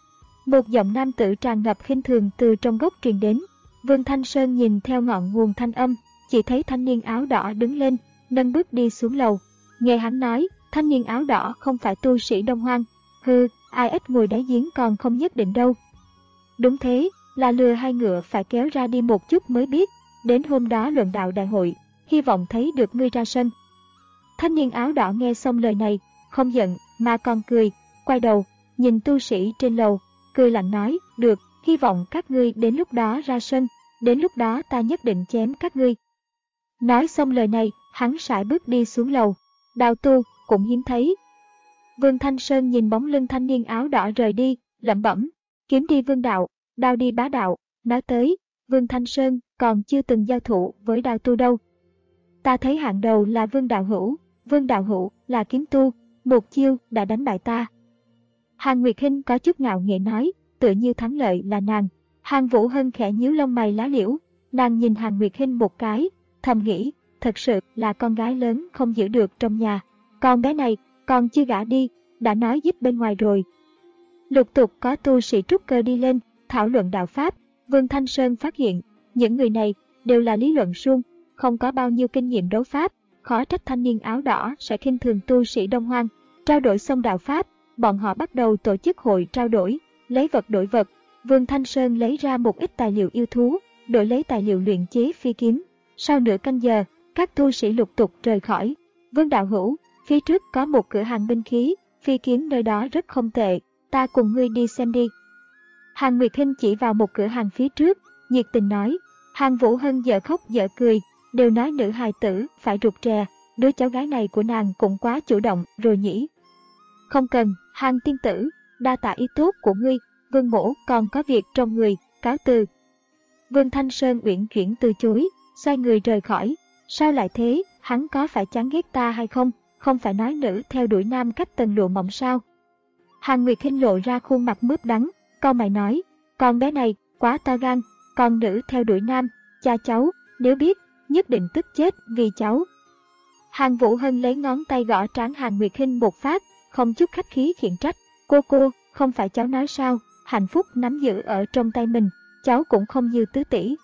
Một giọng nam tử tràn ngập khinh thường từ trong góc truyền đến. Vương Thanh Sơn nhìn theo ngọn nguồn thanh âm, chỉ thấy thanh niên áo đỏ đứng lên, nâng bước đi xuống lầu. Nghe hắn nói, thanh niên áo đỏ không phải tu sĩ Đông Hoang. Hừ, ai ếch ngồi đáy giếng còn không nhất định đâu. Đúng thế, là lừa hai ngựa phải kéo ra đi một chút mới biết. Đến hôm đó luận đạo đại hội, hy vọng thấy được ngươi ra sân. Thanh niên áo đỏ nghe xong lời này, không giận mà còn cười, quay đầu, nhìn tu sĩ trên lầu, cười lạnh nói, được, hy vọng các ngươi đến lúc đó ra sân, đến lúc đó ta nhất định chém các ngươi. Nói xong lời này, hắn sải bước đi xuống lầu, đào tu, cũng hiếm thấy. Vương Thanh Sơn nhìn bóng lưng thanh niên áo đỏ rời đi, lẩm bẩm, kiếm đi vương đạo, đao đi bá đạo, nói tới, Vương Thanh Sơn còn chưa từng giao thủ với đào tu đâu. Ta thấy hạng đầu là Vương Đạo Hữu, Vương Đạo Hữu là kiếm tu, một chiêu đã đánh bại ta. Hàn Nguyệt Hinh có chút ngạo nghễ nói, tựa như thắng lợi là nàng. Hàn Vũ Hân khẽ nhíu lông mày lá liễu, nàng nhìn Hàn Nguyệt Hinh một cái, thầm nghĩ, thật sự là con gái lớn không giữ được trong nhà. Con bé này, còn chưa gả đi, đã nói giúp bên ngoài rồi. Lục tục có tu sĩ trúc cơ đi lên, thảo luận đạo pháp. Vương Thanh Sơn phát hiện, những người này đều là lý luận suông, không có bao nhiêu kinh nghiệm đấu pháp, khó trách thanh niên áo đỏ sẽ khinh thường tu sĩ Đông Hoang. Trao đổi xong đạo pháp, bọn họ bắt đầu tổ chức hội trao đổi, lấy vật đổi vật. Vương Thanh Sơn lấy ra một ít tài liệu yêu thú, đổi lấy tài liệu luyện chế phi kiếm. Sau nửa canh giờ, các tu sĩ lục tục rời khỏi. Vương Đạo Hữu, phía trước có một cửa hàng binh khí, phi kiếm nơi đó rất không tệ, ta cùng ngươi đi xem đi. Hàn Nguyệt Hinh chỉ vào một cửa hàng phía trước, nhiệt tình nói. Hàn Vũ Hân dở khóc dở cười, đều nói nữ hài tử phải rụt rè, đứa cháu gái này của nàng cũng quá chủ động rồi nhỉ. Không cần, Hàn tiên tử, đa tạ ý tốt của ngươi, Vương mỗ còn có việc trong người, cáo từ. Vương Thanh Sơn uyển chuyển từ chối, xoay người rời khỏi. Sao lại thế, hắn có phải chán ghét ta hay không, không phải nói nữ theo đuổi nam cách tầng lụa mỏng sao? Hàn Nguyệt Hinh lộ ra khuôn mặt mướp đắng, Cau mày nói, con bé này, quá to gan, con nữ theo đuổi nam, cha cháu, nếu biết, nhất định tức chết vì cháu. Hàn Vũ Hân lấy ngón tay gõ trán Hàn Nguyệt Hinh một phát, không chút khách khí khiển trách, cô cô, không phải cháu nói sao, hạnh phúc nắm giữ ở trong tay mình, cháu cũng không như tứ tỷ.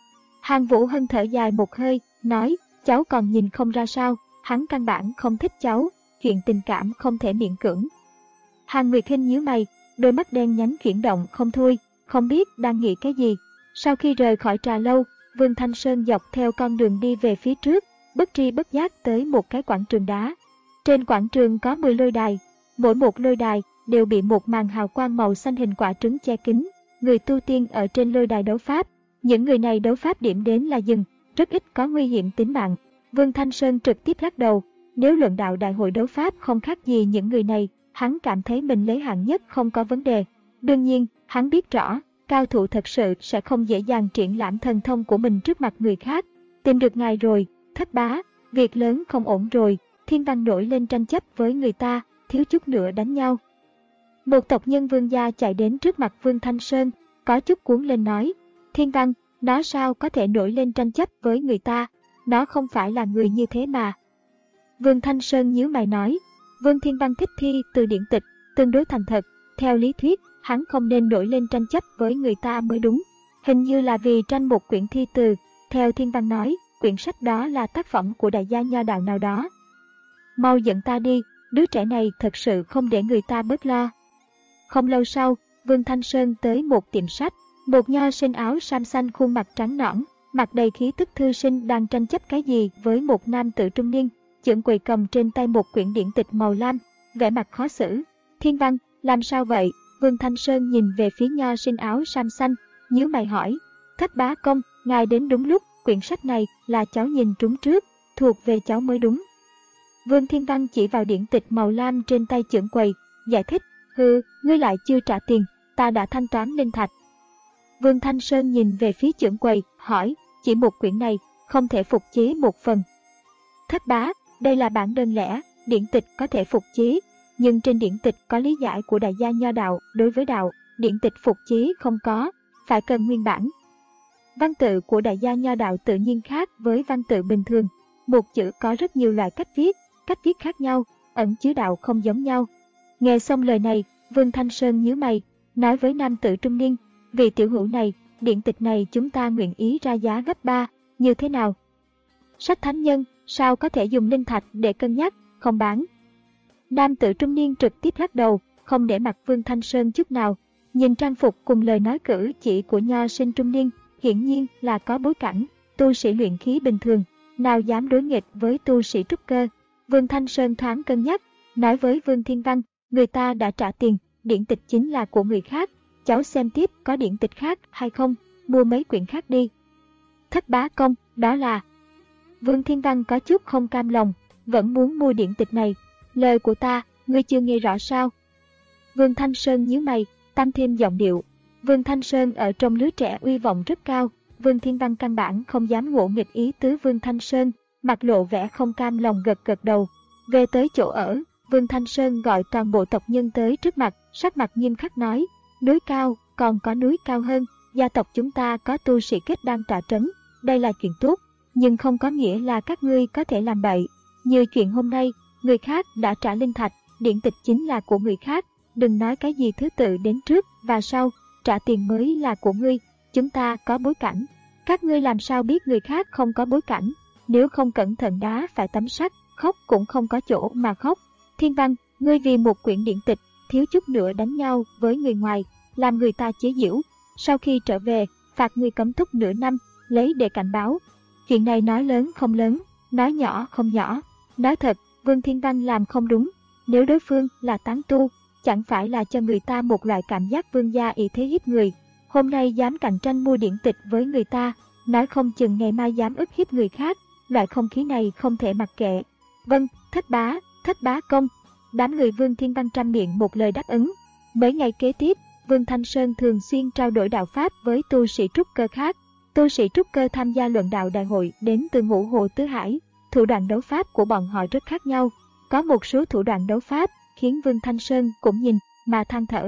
Hàn Vũ Hân thở dài một hơi, nói, cháu còn nhìn không ra sao, hắn căn bản không thích cháu, chuyện tình cảm không thể miễn cưỡng. Hàn Nguyệt Hinh nhíu mày, đôi mắt đen nhánh chuyển động không thôi, không biết đang nghĩ cái gì. Sau khi rời khỏi trà lâu, Vương Thanh Sơn dọc theo con đường đi về phía trước, bất tri bất giác tới một cái quảng trường đá. Trên quảng trường có mười lôi đài, mỗi một lôi đài đều bị một màn hào quang màu xanh hình quả trứng che kín. Người tu tiên ở trên lôi đài đấu pháp, những người này đấu pháp điểm đến là dừng, rất ít có nguy hiểm tính mạng. Vương Thanh Sơn trực tiếp lắc đầu, nếu luận đạo đại hội đấu pháp không khác gì những người này, hắn cảm thấy mình lấy hạng nhất không có vấn đề. Đương nhiên, hắn biết rõ, cao thủ thật sự sẽ không dễ dàng triển lãm thần thông của mình trước mặt người khác. Tìm được ngài rồi, Thất bá, việc lớn không ổn rồi, Thiên Văn nổi lên tranh chấp với người ta, thiếu chút nữa đánh nhau. Một tộc nhân Vương gia chạy đến trước mặt Vương Thanh Sơn, có chút cuốn lên nói, Thiên Văn, nó sao có thể nổi lên tranh chấp với người ta, nó không phải là người như thế mà. Vương Thanh Sơn nhíu mày nói, Vương Thiên Văn thích thi từ điển tịch, tương đối thành thật, theo lý thuyết, hắn không nên nổi lên tranh chấp với người ta mới đúng. Hình như là vì tranh một quyển thi từ, theo Thiên Văn nói, quyển sách đó là tác phẩm của đại gia nho đạo nào đó. Mau dẫn ta đi, đứa trẻ này thật sự không để người ta bớt lo. Không lâu sau, Vương Thanh Sơn tới một tiệm sách, một nho sinh áo sam xanh khuôn mặt trắng nõn, mặt đầy khí tức thư sinh đang tranh chấp cái gì với một nam tử trung niên, chưởng quầy cầm trên tay một quyển điển tịch màu lam, vẻ mặt khó xử. Thiên Văn, làm sao vậy? Vương Thanh Sơn nhìn về phía nho sinh áo sam xanh, nhíu mày hỏi, Thất bá công, ngài đến đúng lúc, quyển sách này là cháu nhìn trúng trước, thuộc về cháu mới đúng. Vương Thiên Văn chỉ vào điển tịch màu lam trên tay chưởng quầy, giải thích, hừ, ngươi lại chưa trả tiền, ta đã thanh toán linh thạch. Vương Thanh Sơn nhìn về phía chưởng quầy, hỏi, chỉ một quyển này, không thể phục chế một phần. Thất bá, đây là bản đơn lẻ, điển tịch có thể phục chế, nhưng trên điển tịch có lý giải của đại gia nho đạo, đối với đạo, điển tịch phục chế không có, phải cần nguyên bản. Văn tự của đại gia nho đạo tự nhiên khác với văn tự bình thường, một chữ có rất nhiều loại cách viết, cách viết khác nhau, ẩn chứa đạo không giống nhau. Nghe xong lời này, Vương Thanh Sơn nhíu mày, nói với nam tử trung niên, vị tiểu hữu này, điển tịch này chúng ta nguyện ý ra giá gấp ba, như thế nào? Sách thánh nhân, sao có thể dùng linh thạch để cân nhắc, không bán. Nam tử trung niên trực tiếp lắc đầu, không để mặt Vương Thanh Sơn chút nào, nhìn trang phục cùng lời nói cử chỉ của nho sinh trung niên, hiển nhiên là có bối cảnh, tu sĩ luyện khí bình thường, nào dám đối nghịch với tu sĩ trúc cơ. Vương Thanh Sơn thoáng cân nhắc, nói với Vương Thiên Văn, người ta đã trả tiền, điển tịch chính là của người khác, cháu xem tiếp có điển tịch khác hay không, mua mấy quyển khác đi. Thất bá công, đó là... Vương Thiên Văn có chút không cam lòng, vẫn muốn mua điển tịch này. Lời của ta, ngươi chưa nghe rõ sao? Vương Thanh Sơn nhíu mày, tăng thêm giọng điệu. Vương Thanh Sơn ở trong lứa trẻ uy vọng rất cao, Vương Thiên Văn căn bản không dám ngỗ nghịch ý tứ Vương Thanh Sơn, mặt lộ vẻ không cam lòng gật gật đầu. Về tới chỗ ở, Vương Thanh Sơn gọi toàn bộ tộc nhân tới trước mặt, sắc mặt nghiêm khắc nói, núi cao, còn có núi cao hơn, gia tộc chúng ta có tu sĩ kết đan tọa trấn, đây là chuyện tốt, nhưng không có nghĩa là các ngươi có thể làm bậy. Như chuyện hôm nay, người khác đã trả linh thạch, điển tịch chính là của người khác, đừng nói cái gì thứ tự đến trước và sau, trả tiền mới là của ngươi, chúng ta có bối cảnh. Các ngươi làm sao biết người khác không có bối cảnh, nếu không cẩn thận đá phải tấm sắt, khóc cũng không có chỗ mà khóc. Thiên Văn, ngươi vì một quyển điển tịch, thiếu chút nữa đánh nhau với người ngoài, làm người ta chế giễu, sau khi trở về, phạt ngươi cấm túc nửa năm, lấy để cảnh báo. Chuyện này nói lớn không lớn, nói nhỏ không nhỏ, nói thật, Vương Thiên Văn làm không đúng, nếu đối phương là tán tu, chẳng phải là cho người ta một loại cảm giác vương gia ý thế hiếp người. Hôm nay dám cạnh tranh mua điển tịch với người ta, nói không chừng ngày mai dám ức hiếp người khác, loại không khí này không thể mặc kệ. Vâng, thất bá, thất bá công. Đám người Vương Thiên Văn trăm miệng một lời đáp ứng. Mấy ngày kế tiếp, Vương Thanh Sơn thường xuyên trao đổi đạo pháp với tu sĩ trúc cơ khác. Tu sĩ trúc cơ tham gia luận đạo đại hội đến từ ngũ hồ tứ hải, thủ đoạn đấu pháp của bọn họ rất khác nhau. Có một số thủ đoạn đấu pháp khiến Vương Thanh Sơn cũng nhìn mà than thở.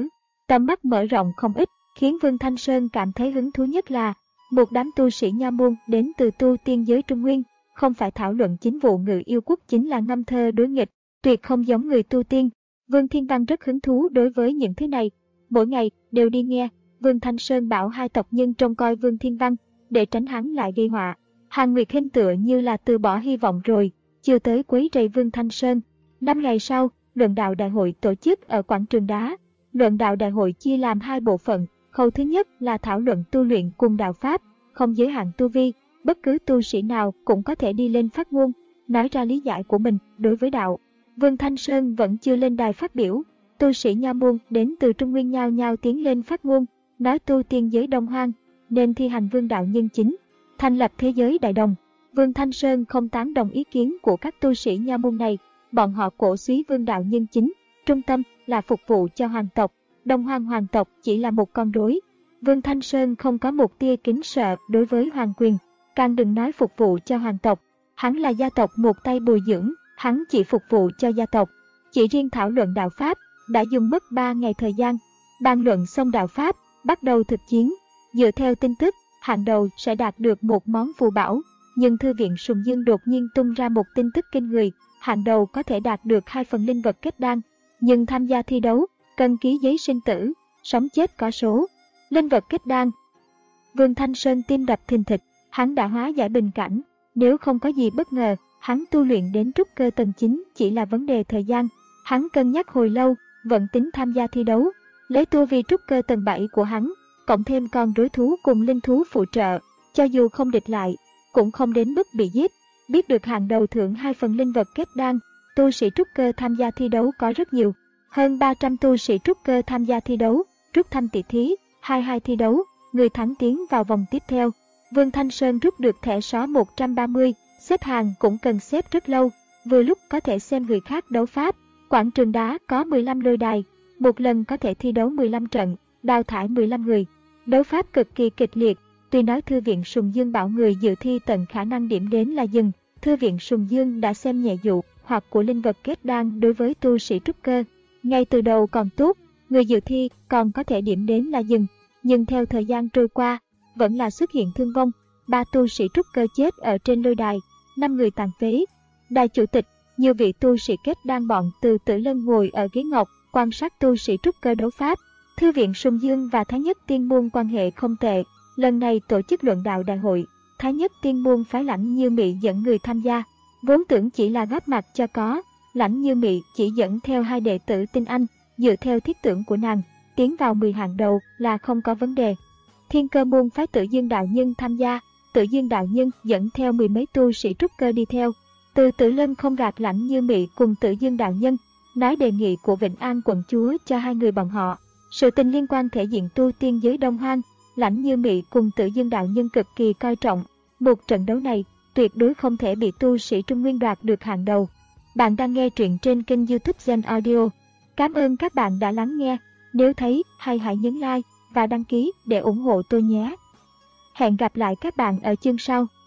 Tầm mắt mở rộng không ít, khiến Vương Thanh Sơn cảm thấy hứng thú nhất là một đám tu sĩ nho môn đến từ tu tiên giới Trung Nguyên, không phải thảo luận chính vụ ngự yêu quốc chính là ngâm thơ đối nghịch, tuyệt không giống người tu tiên. Vương Thiên Văn rất hứng thú đối với những thứ này, mỗi ngày đều đi nghe. Vương Thanh Sơn bảo hai tộc nhân trông coi Vương Thiên Văn, để tránh hắn lại gây họa. Hàn Nguyệt Hinh tựa như là từ bỏ hy vọng rồi, chưa tới quấy rầy Vương Thanh Sơn. Năm ngày sau, luận đạo đại hội tổ chức ở quảng trường đá. Luận đạo đại hội chia làm hai bộ phận, khâu thứ nhất là thảo luận tu luyện cùng đạo pháp, không giới hạn tu vi, bất cứ tu sĩ nào cũng có thể đi lên phát ngôn, nói ra lý giải của mình đối với đạo. Vương Thanh Sơn vẫn chưa lên đài phát biểu, tu sĩ nho môn đến từ Trung Nguyên nhao nhao tiến lên phát ngôn, nói tu tiên giới Đông Hoang nên thi hành vương đạo nhân chính, thành lập thế giới đại đồng. Vương Thanh Sơn không tán đồng ý kiến của các tu sĩ nho môn này, bọn họ cổ suý vương đạo nhân chính, trung tâm là phục vụ cho hoàng tộc, Đông Hoang hoàng tộc chỉ là một con rối. Vương Thanh Sơn không có một tia kính sợ đối với hoàng quyền, càng đừng nói phục vụ cho hoàng tộc. Hắn là gia tộc một tay bồi dưỡng, hắn chỉ phục vụ cho gia tộc. Chỉ riêng thảo luận đạo pháp đã dùng mất ba ngày thời gian. Bàn luận xong đạo pháp, bắt đầu thực chiến. Dựa theo tin tức, hạng đầu sẽ đạt được một món phù bảo, nhưng Thư viện Sùng Dương đột nhiên tung ra một tin tức kinh người, hạng đầu có thể đạt được hai phần linh vật kết đan, nhưng tham gia thi đấu cần ký giấy sinh tử, sống chết có số. Linh vật kết đan. Vương Thanh Sơn tim đập thình thịch, hắn đã hóa giải bình cảnh, nếu không có gì bất ngờ, hắn tu luyện đến trúc cơ tầng chín chỉ là vấn đề thời gian. Hắn cân nhắc hồi lâu, vẫn tính tham gia thi đấu, lấy tu vi trúc cơ tầng bảy của hắn, cộng thêm con rối thú cùng linh thú phụ trợ, cho dù không địch lại, cũng không đến mức bị giết. Biết được hàng đầu thưởng hai phần linh vật kết đan, tu sĩ trúc cơ tham gia thi đấu có rất nhiều. Hơn ba trăm tu sĩ trúc cơ tham gia thi đấu, rút thăm tỷ thí, hai hai thi đấu, người thắng tiến vào vòng tiếp theo. Vương Thanh Sơn rút được thẻ só một trăm ba mươi, xếp hàng cũng cần xếp rất lâu, vừa lúc có thể xem người khác đấu pháp. Quảng trường đá có mười lăm lôi đài, một lần có thể thi đấu mười lăm trận, đào thải mười lăm người. Đấu pháp cực kỳ kịch liệt, tuy nói Thư viện Sùng Dương bảo người dự thi tận khả năng điểm đến là dừng, Thư viện Sùng Dương đã xem nhẹ dụ hoặc của linh vật kết đan đối với tu sĩ trúc cơ. Ngay từ đầu còn tốt, người dự thi còn có thể điểm đến là dừng, nhưng theo thời gian trôi qua, vẫn là xuất hiện thương vong, ba tu sĩ trúc cơ chết ở trên lôi đài, năm người tàn phế. Đài chủ tịch, nhiều vị tu sĩ kết đan bọn từ Tử Lân ngồi ở ghế ngọc, quan sát tu sĩ trúc cơ đấu pháp. Thư viện Sùng Dương và Thái Nhất Tiên Môn quan hệ không tệ, lần này tổ chức luận đạo đại hội, Thái Nhất Tiên Môn phái Lãnh Như Mị dẫn người tham gia, vốn tưởng chỉ là góp mặt cho có, Lãnh Như Mị chỉ dẫn theo hai đệ tử tinh anh, dựa theo thiết tưởng của nàng, tiến vào mười hạng đầu là không có vấn đề. Thiên Cơ Môn phái Tử Dương đạo nhân tham gia, Tử Dương đạo nhân dẫn theo mười mấy tu sĩ trúc cơ đi theo. Từ Tử Lân không gạt Lãnh Như Mị cùng Tử Dương đạo nhân, nói đề nghị của Vịnh An quận chúa cho hai người bọn họ. Sự tình liên quan thể diện tu tiên giới Đông Hoang, Lãnh Như Mị cùng Tử Dương đạo nhân cực kỳ coi trọng. Một trận đấu này tuyệt đối không thể bị tu sĩ Trung Nguyên đoạt được hạng đầu. Bạn đang nghe truyện trên kênh YouTube Gen Audio. Cảm ơn các bạn đã lắng nghe. Nếu thấy hay hãy nhấn like và đăng ký để ủng hộ tôi nhé. Hẹn gặp lại các bạn ở chương sau.